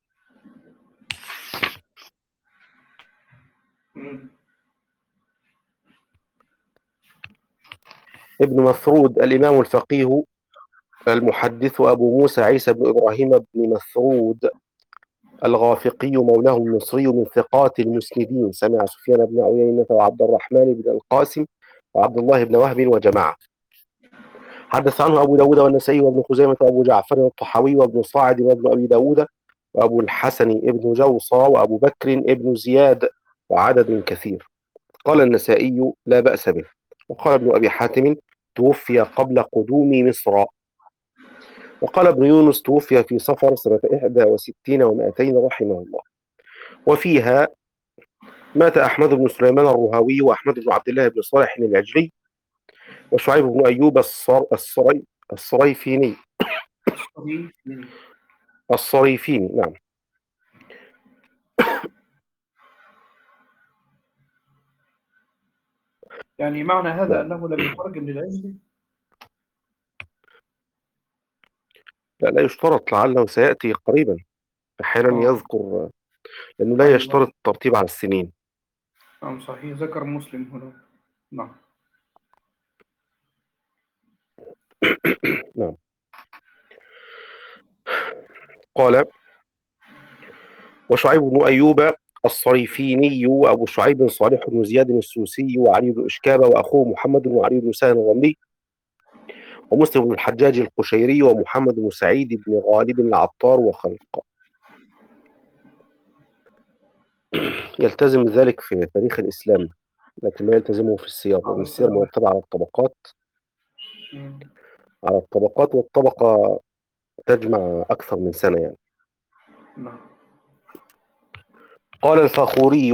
ابن مسعود الإمام الفقيه المحدث أبو موسى عيسى بن إبراهيم بن مسعود الغافقي مولاه المصري من ثقات المسندين. سمع سفيان بن عيينة وعبد الرحمن بن القاسم وعبد الله بن وهب وجماعة. حدث عنه أبو داود والنسائي وابن خزيمة وأبو جعفر والطحاوي وابن صاعد وابن أبي داود وأبو الحسن ابن جوصى وأبو بكر ابن زياد وعدد كثير. قال النسائي: لا بأس به. وقال ابن أبي حاتم: توفي قبل قدوم مصر. وقال ابن يونس: توفي في صفر سنة إحدى وستين ومائتين رحمه الله. وفيها مات أحمد بن سليمان الرهاوي وأحمد بن عبد الله بن صالح العجلي وشعيب بن أيوب الصر... الصري... الصريفيني الصريفيني نعم. يعني معنى هذا أنه لم يترجم للعجلي؟ لا لا يشترط، لعله سيأتي قريبا. أحيانا آه. يذكر، لأنه لا يشترط الترتيب على السنين. نعم صحيح، ذكر مسلم هنا. نعم. نعم. قال: وشعيب بن أيوب الصريفيني وأبو شعيب صالح بن زياد السوسي وعلي بن إشكابة وأخوه محمد وعلي بن سهل الرملي ومسلم بن الحجاج القشيري ومحمد بن سعيد بن غالب العطار وخلق. يلتزم ذلك في تاريخ الإسلام لكن لا يلتزمه في السير، لأن السير مرتبة على الطبقات على الطبقات والطبقة تجمع أكثر من سنة يعني. قال الفاخوري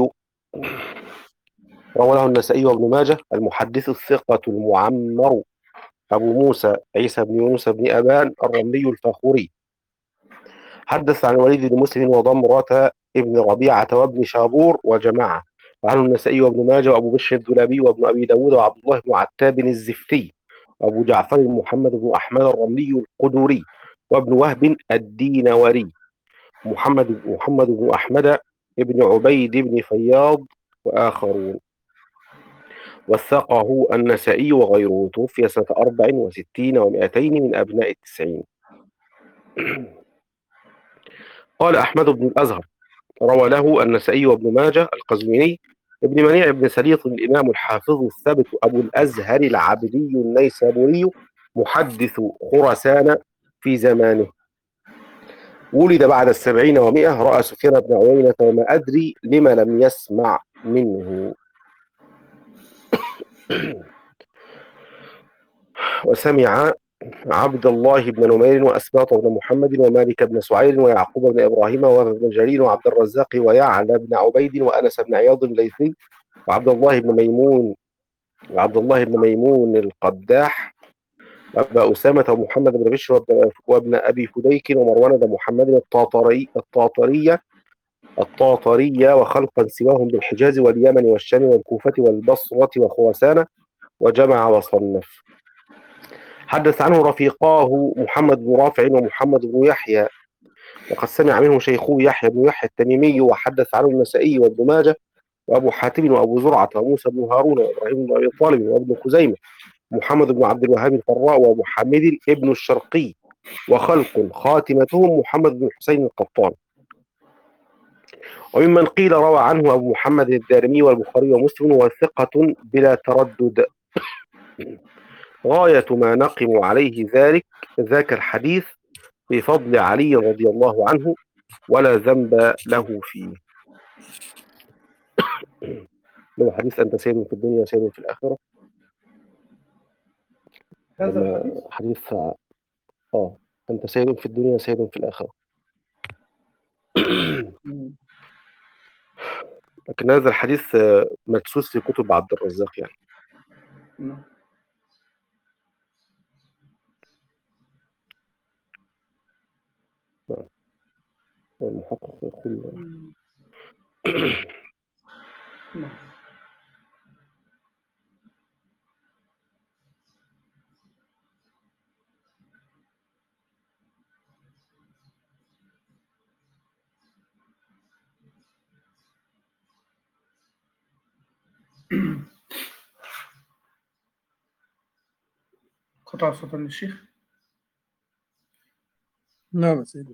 رواه النسائي وابن ماجه: المحدث الثقة المعمر أبو موسى عيسى بن يونس بن أبان الرملي الفاخوري. حدث عن وليد بن مسلم وضمرة ابن ربيعة وابن شابور وجماعة. وعنه النسائي وابن ماجه وأبو بشر الدولابي وابن أبي داود وعبد الله بن عتاب الزفتي وأبو جعفر محمد بن أحمد الرملي القدوري وابن وهب الدينوري محمد محمد بن أحمد ابن عبيد بن فياض وآخرون. وثقه النسائي وغيره. توفي سنة أربع وستين ومائتين من أبناء التسعين. قال أحمد بن الأزهر روى له النسائي وابن ماجه القزويني ابن منيع بن سليط الإمام الحافظ الثابت أبو الأزهر العبدي النيسابوري محدث خراسان في زمانه. ولد بعد السبعين ومئة، رأى سفيان بن عيينة وما أدري لما لم يسمع منه. وسمع عبد الله بن نمير وأسباط بن محمد ومالك بن سعيد ويعقوب بن إبراهيم ووهب بن جرير وعبد الرزاق ويعلى بن عبيد وأنس بن عياض الليثي وعبد الله بن ميمون وعبد الله بن ميمون القداح وأبا أسامة ومحمد بن بشر وابن أبي فديك ومروان بن محمد الطاطري الطاطرية الطاطرية وخلقا سواهم بالحجاز واليمن والشام والكوفة والبصرة وخراسان، وجمع وصنف. حدث عنه رفيقاه محمد بن رافع ومحمد بن يحيى، وقد سمع منه شيخه يحيى بن يحيى التميمي، وحدث عنه النسائي وابن ماجه وأبو حاتم وأبو زرعة وموسى بن هارون وإبراهيم بن أبي طالب وابن خزيمة محمد بن عبد الوهاب الفراء وأبو حامد ابن الشرقي، وخلق خاتمتهم محمد بن حسين القطان. وممن قيل روى عنه أبو محمد الدارمي والبخاري ومسلم، وثقة بلا تردد. غاية ما نقم عليه ذلك ذاك الحديث في فضل علي رضي الله عنه، ولا ذنب له فيه. لو حديث أنت سيد في الدنيا سيد في الآخرة، هذا الحديث حديث آه أنت سيد في الدنيا سيد في الآخرة. لكن هذا الحديث مدسوس في كتب عبد الرزاق يعني. نعم. المحقق يقول نعم. قطع صوت الشيخ. نعم سيدي.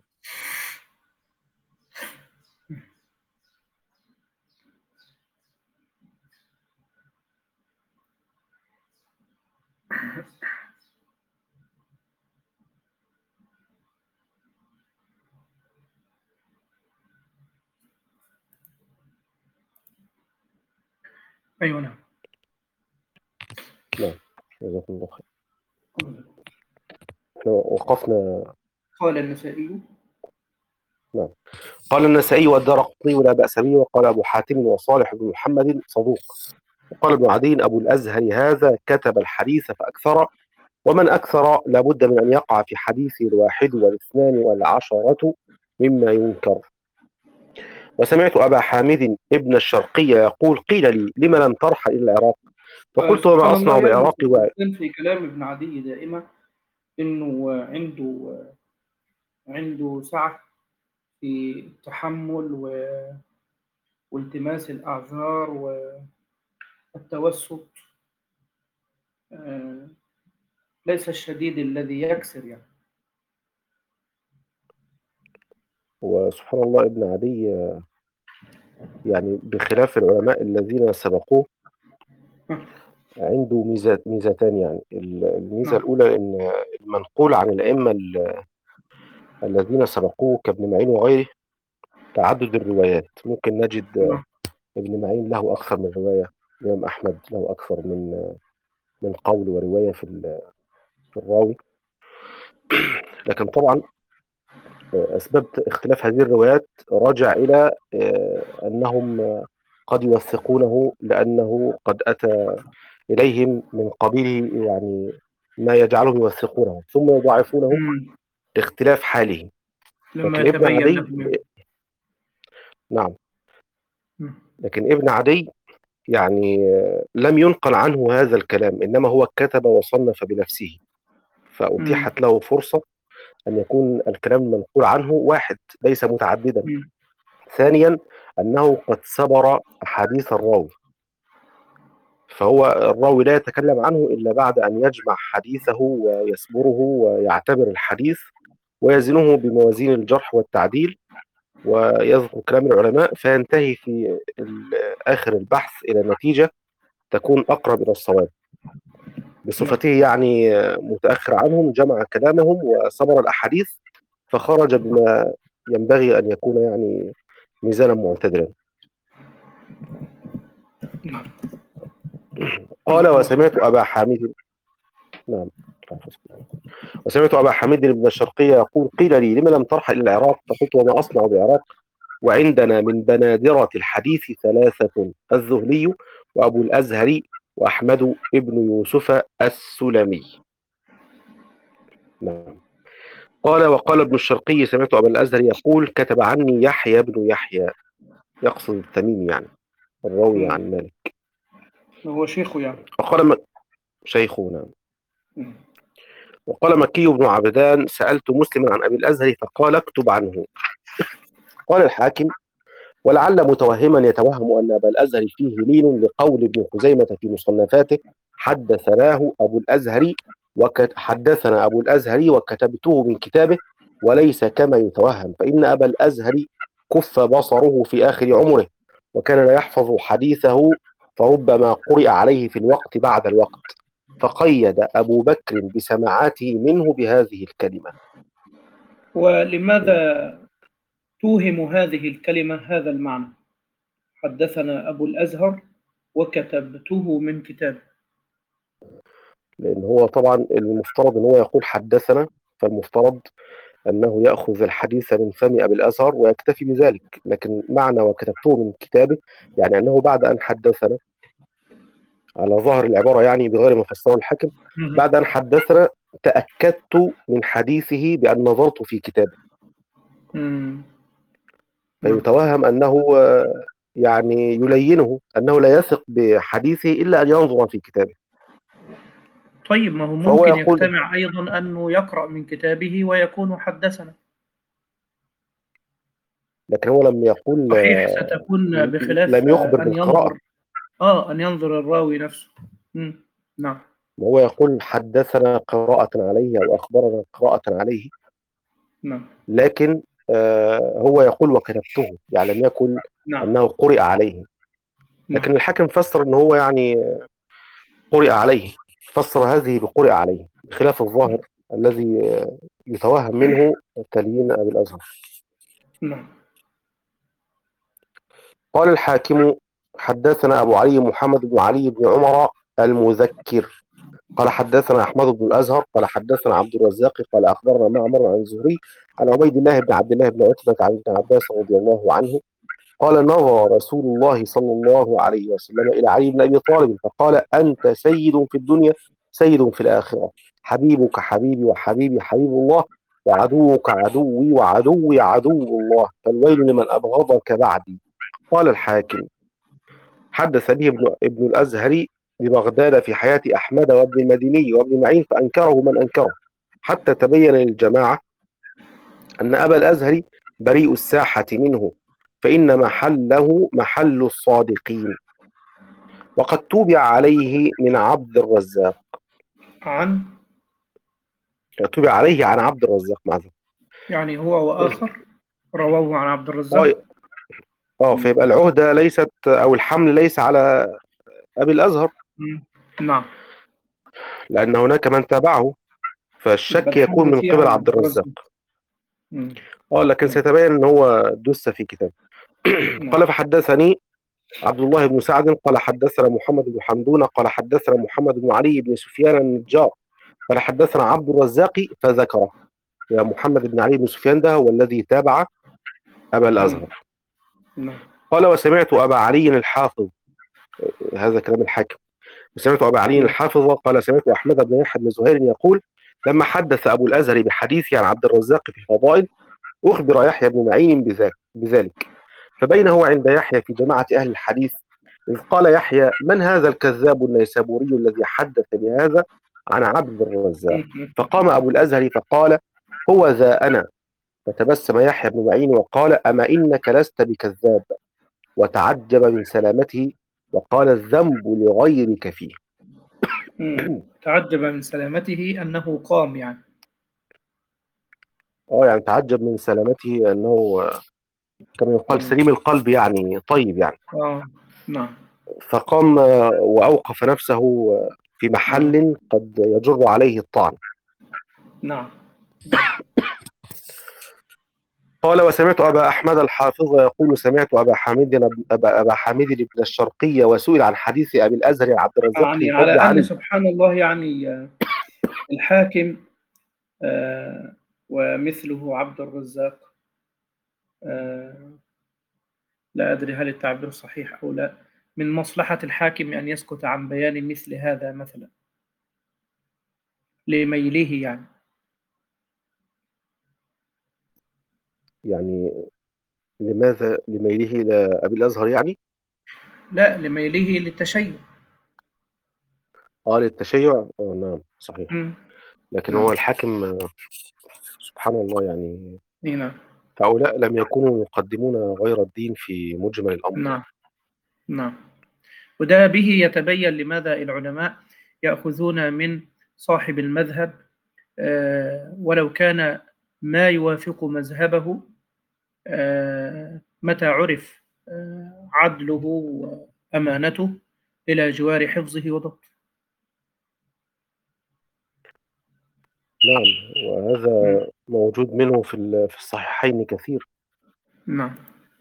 أيوة نعم. نعم جزاكم الله خير. احنا وقفنا. قال النسائي. نعم. قال النسائي والدارقطني لا بأس به، وقال أبو حاتم وصالح بن محمد صدوق، وقال ابن عدي أبو الأزهر هذا كتب الحديث فأكثر، ومن أكثر لابد من أن يقع في حديث الواحد والاثنان والعشرة مما ينكر. وسمعت أبا حامد ابن الشرقية يقول قيل لي لما لم ترحل إلى العراق؟ فقلت وما أصنع بالعراق. في كلام ابن عدي دائما إنه عنده عنده سعة في التحمل و... والتماس الأعذار والتوسط، آه... ليس الشديد الذي يكسر يعني. وسبحان الله ابن عدي يعني بخلاف العلماء الذين سبقوه عنده ميزات ميزتان. يعني الميزة الأولى إن المنقول عن الأئمة الذين سبقوه كابن معين وغيره تعدد الروايات. ممكن نجد ابن معين له أكثر من رواية، الإمام أحمد له أكثر من من قول ورواية في الراوي. لكن طبعا أسباب اختلاف هذه الروايات راجع إلى أنهم قد يوثقونه لأنه قد أتى إليهم من قبيل يعني ما يجعلهم يوثقونه، ثم يضاعفونه لاختلاف حاله. لما لكن ابن عدي لهم. نعم لكن ابن عدي يعني لم ينقل عنه هذا الكلام، إنما هو كتب وصنف بنفسه، فأتيحت له فرصة أن يكون الكلام المنقول عنه واحد ليس متعددا. م. ثانيا أنه قد سبر أحاديث الراوي، فهو الراوي لا يتكلم عنه إلا بعد أن يجمع حديثه ويسبره ويعتبر الحديث ويزنه بموازين الجرح والتعديل ويذكر كلام العلماء، فينتهي في آخر البحث إلى نتيجة تكون أقرب إلى الصواب. بصفته يعني متأخر عنهم جمع كلامهم وصبر الأحاديث فخرج بما ينبغي أن يكون يعني ميزانا معتدلا. قال وسمعت أبا حامد. نعم وسمعت أبا حميد بن الشرقية يقول قيل لي لم لم ترحل إلى العراق؟ فقلت وما أصنع بالعراق وعندنا من بنادرة الحديث ثلاثة الذهلي وأبو الأزهر وأحمد ابن يوسف السلمي. نعم. قال وقال ابن الشرقي سمعت أبا الأزهر يقول كتب عني يحيى بن يحيى، يقصد التميمي يعني الراوي عن مالك، هو شيخه يعني. وقال م... شيخه. نعم. مم. وقال مكي بن عبدان سألت مسلما عن أبي الأزهر فقال اكتب عنه. قال الحاكم ولعل متوهما يتوهم أن أبا الأزهر فيه لين لقول ابن خزيمة في مصنفاته حدثناه أبو الأزهر وحدثنا أبو الأزهر وكتبته من كتابه، وليس كما يتوهم، فإن أبا الأزهر كف بصره في آخر عمره وكان لا يحفظ حديثه فربما قرئ عليه في الوقت بعد الوقت، فقيد أبو بكر بسماعاته منه بهذه الكلمة. ولماذا توهم هذه الكلمة هذا المعنى؟ حدثنا أبو الأزهر وكتبته من كتابه. لأن هو طبعا المفترض أن هو يقول حدثنا، فالمفترض أنه يأخذ الحديث من فم أبي الأزهر ويكتفي بذلك، لكن معنى وكتبته من كتابه يعني أنه بعد أن حدثنا على ظهر العبارة يعني بغير ما فسره الحاكم، بعد أن حدثنا تأكدت من حديثه بأن نظرت في كتابه، فيتوهم أنه يعني يلينه أنه لا يثق بحديثه إلا أن ينظر في كتابه. طيب ما هو ممكن يجتمع أيضا أنه يقرأ من كتابه ويكون حدثنا، لكن هو لم يقول صحيح ستكون بخلاف لم يخبر أن بالقراءة. ينظر آه أن ينظر الراوي نفسه. مم. نعم. وهو يقول حدثنا قراءة عليه أو أخبرنا قراءة عليه. نعم. لكن آه هو يقول وكتبته، يعني لم يقل نعم. أنه قرئ عليه. لكن نعم. الحاكم فسر أنه هو يعني قرئ عليه، فسر هذه بقرئ عليه بخلاف الظاهر الذي يتوهم منه تليين أبي الأزهر. نعم. قال الحاكم حدثنا أبو علي محمد بن علي بن عمر المذكر قال حدثنا أحمد بن الأزهر قال حدثنا عبد الرزاق قال أخبرنا معمر عن الزهري عن عبيد الله بن عبد الله بن عتبة عن ابن عباس رضي الله عنه قال نظر رسول الله صلى الله عليه وسلم إلى علي بن أبي طالب فقال أنت سيد في الدنيا سيد في الآخرة، حبيبك حبيبي وحبيبي حبيب الله وعدوك عدوي وعدوي عدو الله، فالويل لمن أبغضك بعدي. قال الحاكم حدث به ابن, ابن الأزهر ببغداد في حياة أحمد وابن المديني وابن معين فأنكره من أنكره حتى تبين للجماعة أن أبا الأزهر بريء الساحة منه، فإن محله محل الصادقين. وقد توبع عليه من عبد الرزاق عن توبع عليه عن عبد الرزاق معذرة، يعني هو وآخر رواه عن عبد الرزاق. اه فيبقى العهدة ليست أو الحمل ليس على أبي الأزهر. نعم. لأن هناك من تابعه، فالشك يكون من قبل عبد الرزاق. اه لكن سيتبين ان هو دس في كتاب. قال فحدثني عبد الله بن سعد قال حدثنا محمد بن حمدون قال حدثنا محمد بن علي بن سفيان النجار قال حدثنا عبد الرزاق فذكره. يا محمد بن علي بن سفيان ده هو الذي تابع أبا الأزهر. قال وسمعت أبا علي الحافظ، هذا كلام الحاكم، وسمعت أبا علي الحافظ قال سمعت أحمد بن يحيى بن زهير يقول لما حدث أبو الأزهر بحديثه عن عبد الرزاق في الفضائل أخبر يحيى بن معين بذلك، فبينه عند يحيى في جماعة أهل الحديث إذ قال يحيى من هذا الكذاب النيسابوري الذي حدث بهذا عن عبد الرزاق؟ فقام أبو الأزهر فقال هو ذا أنا، فتبسم يحيى بن معين وقال أما إنك لست بكذاب، وتعجب من سلامته وقال الذنب لغيرك فيه. تعجب من سلامته أنه قام يعني اه يعني تعجب من سلامته أنه كما يقال سليم القلب يعني طيب يعني. اه نعم. فقام وأوقف نفسه في محل قد يجر عليه الطعن. نعم. قال وسمعت أبا أحمد الحافظ يقول سمعت أبا حامد أبا, أبا حامد بن الشرقية وسئل عن حديث أبي الأزهر عبد الرزاق يعني على أن سبحان الله يعني الحاكم آه ومثله عبد الرزاق، آه لا أدري هل التعبير صحيح أو لا، من مصلحة الحاكم أن يسكت عن بيان مثل هذا مثلا لميله يعني. يعني لماذا لميله إلى أبي الأزهر يعني؟ لا، لميله للتشيع. آه للتشيع، آه نعم صحيح. مم. لكن نعم. هو الحاكم آه، سبحان الله يعني إيه نعم. هؤلاء لم يكونوا يقدمون غير الدين في مجمل الأمر. نعم. نعم. وده به يتبين لماذا العلماء يأخذون من صاحب المذهب آه ولو كان ما يوافق مذهبه آه متى عرف آه عدله وأمانته إلى جوار حفظه وضبطه. نعم، مم. وهذا موجود منه في ال- في الصحيحين كثير. نعم.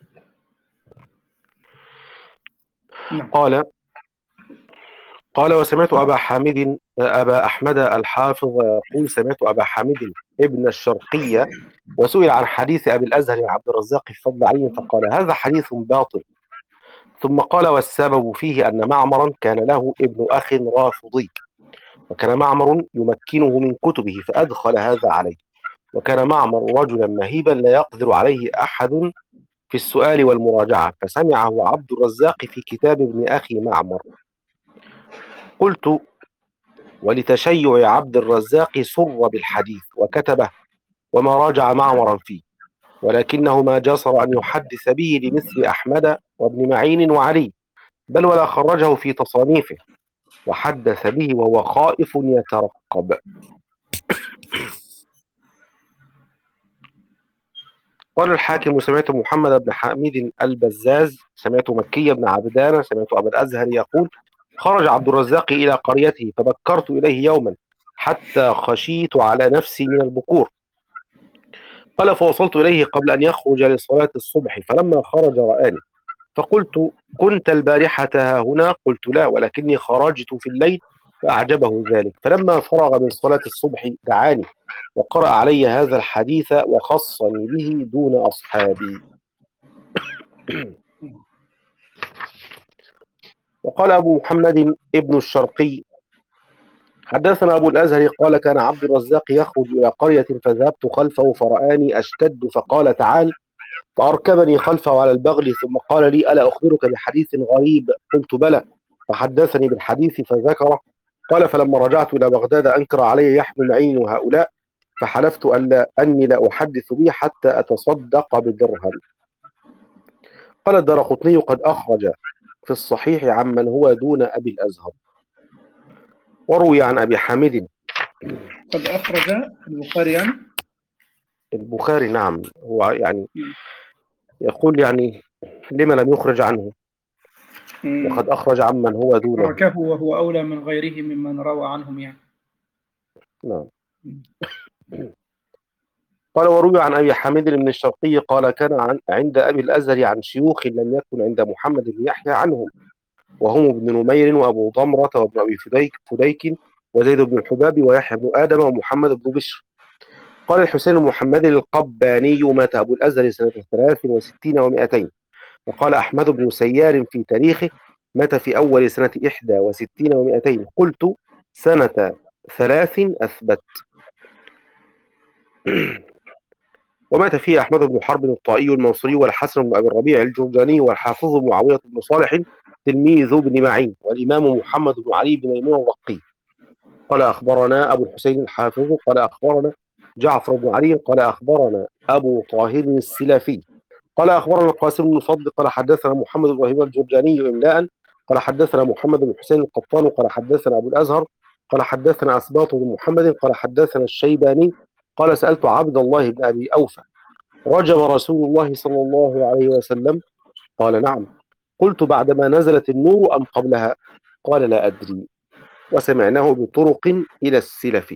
نعم. قال قال وسمعت أبا حامد أبا أحمد الحافظ يقول سمعت أبا حامد ابن الشرقية وسئل عن حديث أبي الأزهر عبد الرزاق في فضل علي فقال هذا حديث باطل. ثم قال والسبب فيه أن معمرا كان له ابن أخ رافضي، وكان معمر يمكنه من كتبه فأدخل هذا عليه، وكان معمر رجلا مهيبا لا يقدر عليه أحد في السؤال والمراجعة، فسمعه عبد الرزاق في كتاب ابن أخي معمر. قلت ولتشيع عبد الرزاق سر بالحديث وكتبه وما راجع معمرا فيه، ولكنه ما جسر أن يحدث به لمثل أحمد وابن معين وعلي، بل ولا خرجه في تصانيفه وحدث به وهو خائف يترقب. قال الحاكم سمعت محمد بن حميد البزاز سمعت مكي بن عبدان سمعت أبا الأزهر يقول خرج عبد الرزاق إلى قريته فبكرت إليه يوما حتى خشيت على نفسي من البكور. قال فوصلت إليه قبل أن يخرج لصلاة الصبح، فلما خرج رآني فقلت كنت البارحة ها هنا؟ قلت لا، ولكني خرجت في الليل فأعجبه ذلك، فلما فرغ من صلاة الصبح دعاني وقرأ علي هذا الحديث وخصني به دون أصحابي. وقال أبو محمد ابن الشرقي حدثنا أبو الأزهر قال كان عبد الرزاق يخرج إلى قرية فذهبت خلفه فرآني أشتد فقال تعال، فأركبني خلفه على البغل ثم قال لي ألا أخبرك بحديث غريب؟ قلت بلى، فحدثني بالحديث فذكره. قال فلما رجعت إلى بغداد أنكر علي يحيى بن معين وهؤلاء، فحلفت ألا أني لا أحدث به حتى أتصدق بدرهم. قال الدارقطني قد أخرج في الصحيح عمن هو دون أبي الأزهر. وروي عن أبي حامد قد أخرج البخاري يعني. البخاري نعم، هو يعني يقول يعني لما لم يخرج عنه وقد أخرج عمن هو دونه. تركه وهو أولى من غيره ممن روى عنهم يعني. نعم. قال وروي عن أبي حامد بن الشرقي قال كان عن عند أبي الأزهر عن شيوخ لم يكن عند محمد بن يحيى عنهم، وهم ابن نمير وأبو ضمرة وابن أبي فديك, فديك وزيد بن الحباب ويحيى بن آدم ومحمد بن بشر. قال الحسين بن محمد القباني مات أبو الأزهر سنة ثلاث وستين ومائتين. وقال أحمد بن سيار في تاريخه مات في أول سنة إحدى وستين ومائتين. قلت سنة ثلاث أثبت. ومات فيه أحمد بن حرب الطائي المنصوري والحسن بن أبي الربيع الجرجاني والحافظ معاوية بن صالح تلميذ ابن معين والإمام محمد بن علي بن ميمون الرقي. قال أخبرنا أبو الحسين الحافظ قال أخبرنا جعفر بن علي قال أخبرنا أبو طاهر السلافي قال أخبرنا القاسم بن الفضل قال حدثنا محمد بن إبراهيم الجرجاني إملاء قال حدثنا محمد بن حسين القطان قال حدثنا أبو الأزهر قال حدثنا أسباط بن محمد قال حدثنا الشيباني قال سألت عبد الله بن أبي أوفى رجم رسول الله صلى الله عليه وسلم؟ قال نعم. قلت بعدما نزلت النور أم قبلها؟ قال لا أدري. وسمعناه بطرق إلى السلف.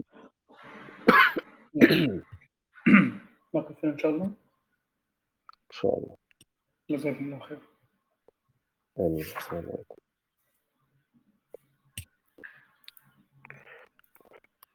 نقف إن شاء الله. إن شاء الله. جزاكم الله خير. آمين. السلام عليكم.